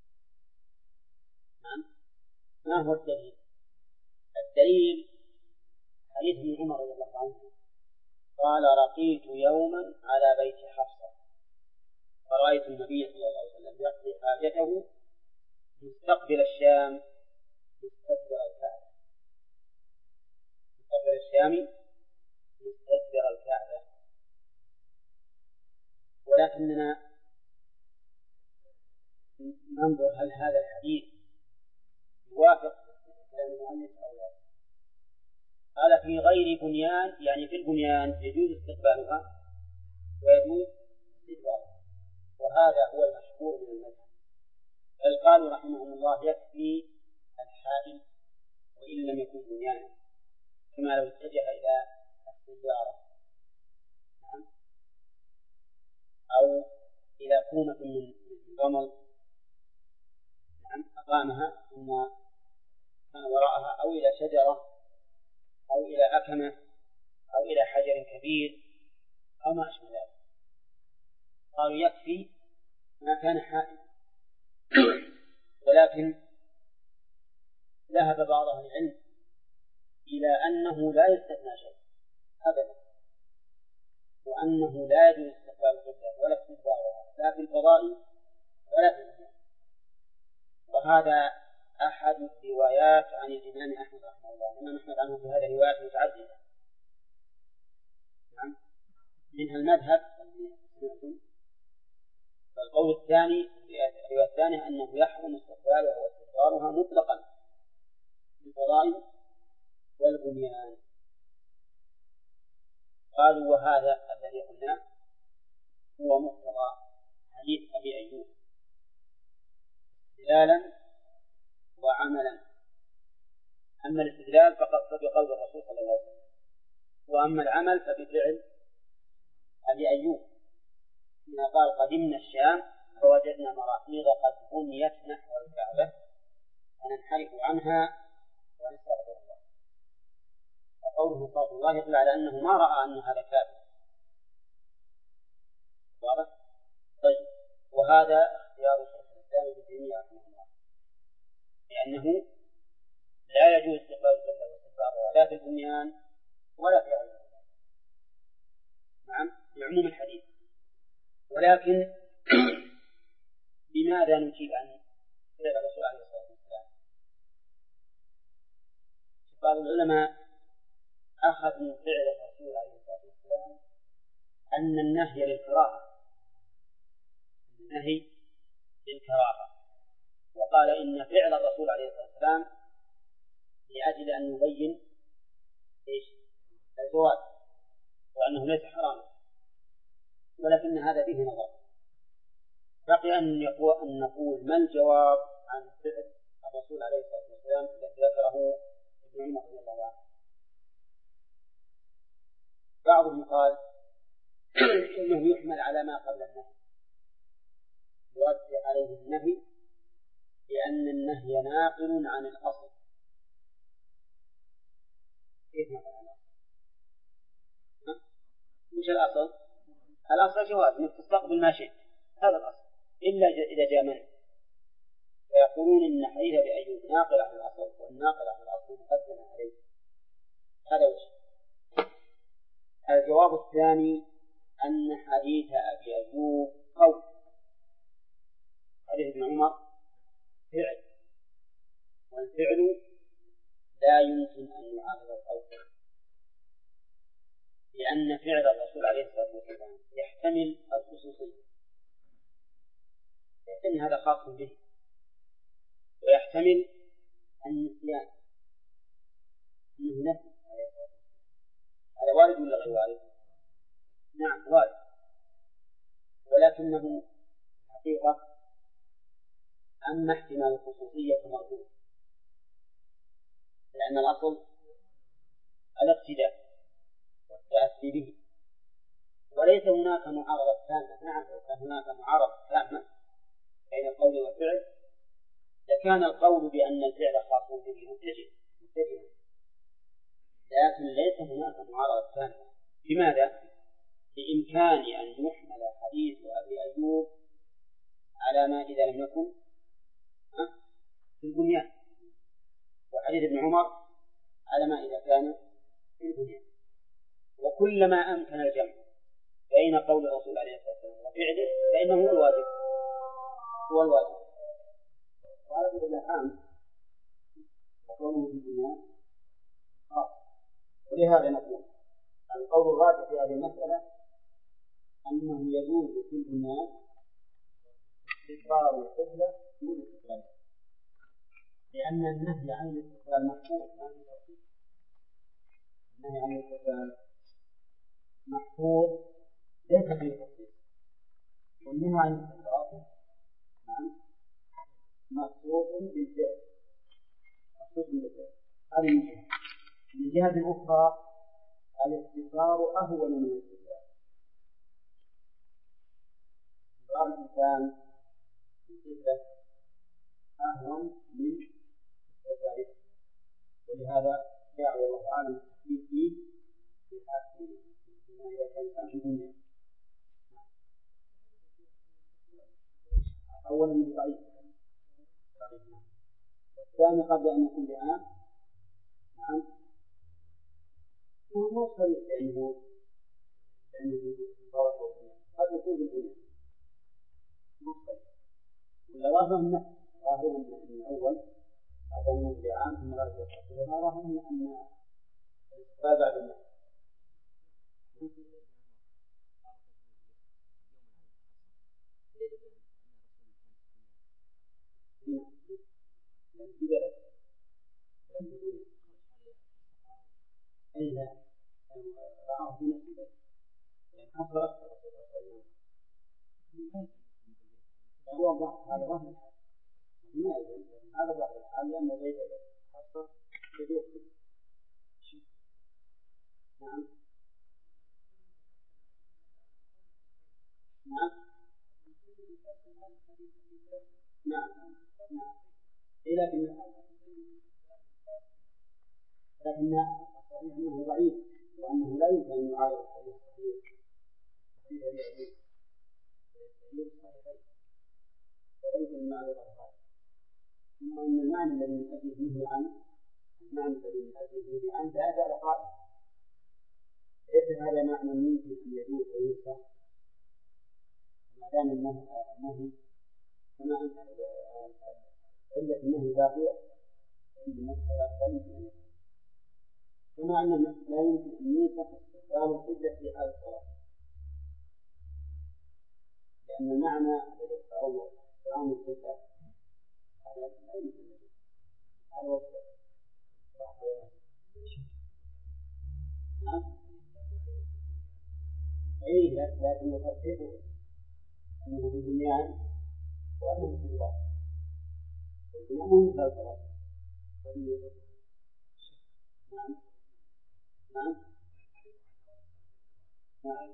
S2: نعم. ما هو الدليل؟ الدليل حديث ابن عمر رضي الله عنه قال رقيت يوما على بيت حفصة فرأيت النبي صلى الله عليه وسلم يقضي حاجته مستقبل الشام مستدبر الكعبة، مستقبل الشام مستدبر الكعبة. ولكننا ننظر هل هذا الحديث يوافق كلام المؤلف أو لا. قال في غير بنيان، يعني في البنيان يجوز استقبالها ويجوز استدبارها، وهذا هو المشهور من المذهب. بل قالوا رحمهم الله يكفي الحائل وإن لم يكن بنيانا، كما لو اتجه إلى السيارة أو إلى كومة من رمل أقامها ثم كان وراءها، أو إلى شجرة أو إلى أكمة أو إلى حجر كبير أو ما أشبه ذلك. قالوا يكفي ما كان حائل. ولكن ذهب بعض أهل العلم إلى أنه لا يستثنى شيء أبدا، وأنه لا يجوز استقبال القبلة ولا استدبارها لا في الفضاء ولا في البنيان. وهذا أحد الروايات عن الإمام أحمد رحمه الله. الإمام أحمد عنه في هذه الروايات متعددة. نعم، منها المذهب والقول الثاني الرواية الثانية أنه يحرم استقبالها واستدبارها مطلقا في الفضاء والبنيان. قالوا وهذا الذي قلناه هو مقتضى حديث أبي أيوب استدلالا وعملا. أما الاستدلال فبقول الرسول صلى الله عليه وسلم، وأما العمل فبفعل أبي أيوب حين قال قدمنا الشام فوجدنا مراحيض قد بنيت نحو الكعبة فننحرف عنها ونستغفر الله. فقوله استغفر الله يدل على أنه ما رأى أن هذا كافر. واضح؟ طيب، وهذا اختيار شيخ الإسلام ابن تيمية رحمه الله، لأنه لا يجوز استقبال القبلة واستدبارها لا في البنيان ولا في غير البنيان. نعم، لعموم الحديث. ولكن لماذا نجيب عن فعل الرسول عليه الصلاة والسلام؟ بعض العلماء أخذ من فعل الرسول عليه الصلاة والسلام أن النهي للكراهة، النهي للكراهة، وقال إن فعل الرسول عليه الصلاة والسلام لأجل أن يبين إيش؟ الجواز، وأنه ليس حراما، ولكن هذا فيه نظر. بقي أن نقول ما الجواب عن فعل الرسول عليه الصلاة والسلام الذي ذكره ابن عمر رضي الله عنه. بعضهم قال إنه يحمل على ما قبل النهي، يؤدي عليه النهي لأن النهي ناقل عن الأصل. كيف ناقل عن الأصل؟ وش الأصل؟ الأصل جواز أنك تستقبل ما شئت، هذا الأصل، إلا إذا جاء منع، فيقولون إن حديث أبي أيوب ناقل عن الأصل، والناقل عن الأصل مقدم عليه. هذا وش. الجواب الثاني أن حديث أبي أيوب قول، حديث ابن عمر فعل، والفعل لا يمكن أن يعارض القول، لأن فعل الرسول عليه الصلاة والسلام يحتمل الخصوصية، يحتمل هذا خاص به، ويحتمل النسيان، أنه نفي. هذا وارد ولا غير وارد؟ نعم وارد، ولكنه حقيقة أما احتمال الخصوصية فمردود، لأن الأصل الاقتداء والتأسي به، وليس هناك معارضة تامة. نعم لو كان هناك معارضة تامة بين القول والفعل لكان القول بأن الفعل خاص به متجها، لكن ليس هناك معارضة تامة. لماذا؟ بإمكان أن يحمل حديث أبي أيوب على ما إذا لم يكن في البنيان، وحديث ابن عمر على ما إذا كان في البنيان، وكلما أمكن الجمع بين قول الرسول عليه الصلاة والسلام وفعله فإنه هو الواجب، هو الواجب. وعلى كل الأحكام وقوله في البنيان خاص، ولهذا نقول القول الراجح في هذه المسألة أنه يجوز في البنيان استقبال القبلة دون استقبال، لأن النهي عن الاستقبال محفوظ، النهي عن الاستقبال محفوظ ليس فيه تفصيل، والنهي عن الاستقبال مخصوص بالفعل، مخصوص بالفعل. هذه من جهة أخرى الاستقبال أهون من الاستقبال، استقبال الإنسان بالقبلة أهون من استقباله، ولهذا جاء والله أعلم التحديد فيه في حال فيما إذا كان الإنسان في الدنيا. أولا من ضعيف، والثاني قبل أن يكون بعام. نعم هو مو صريح لأنه قد يكون بالبنيان مو صريح، ولا ظاهر أن الأول هذا من بعام ثم غير ذلك، وظاهر أن الاستقبال بعد النهي. أي لا رآه في نفس البيت لأن حصل أكثر هو هذا ظاهر الحال، ما يلزم هذا ظاهر الحال لأن البيت حصل بدون. نعم نعم نعم نعم لكن أنه ضعيف، وأنه لا يمكن أن يعارض الحديث الصحيح ويمكن أن يعارض هذا. ثم إن المعنى الذي من أجله نهي عنه، المعنى الذي من أجله نهي عنه لا يزال قائما، ليس هذا معنى يمكن أن يجوز ويصح ما دام النهي كما أن علة النهي باقية عند المسألة لا يمكن أن يكون، كما أن لا يمكن أن ينسخ استقبال القبلة في حال الصلاة، لأن المعنى أو الصفة هذا لا يمكن هذا هو نعم. أي لكن يفرقه أنه بالبنيان وأنه في الباطن، والبنيان مو مثل الفراغ. نعم نعم نعم.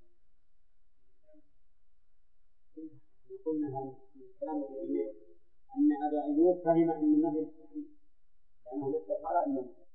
S2: قلنا عن كلام أن أبا أيوب فهم أن النهي صحيح لأنه ليس قال إلا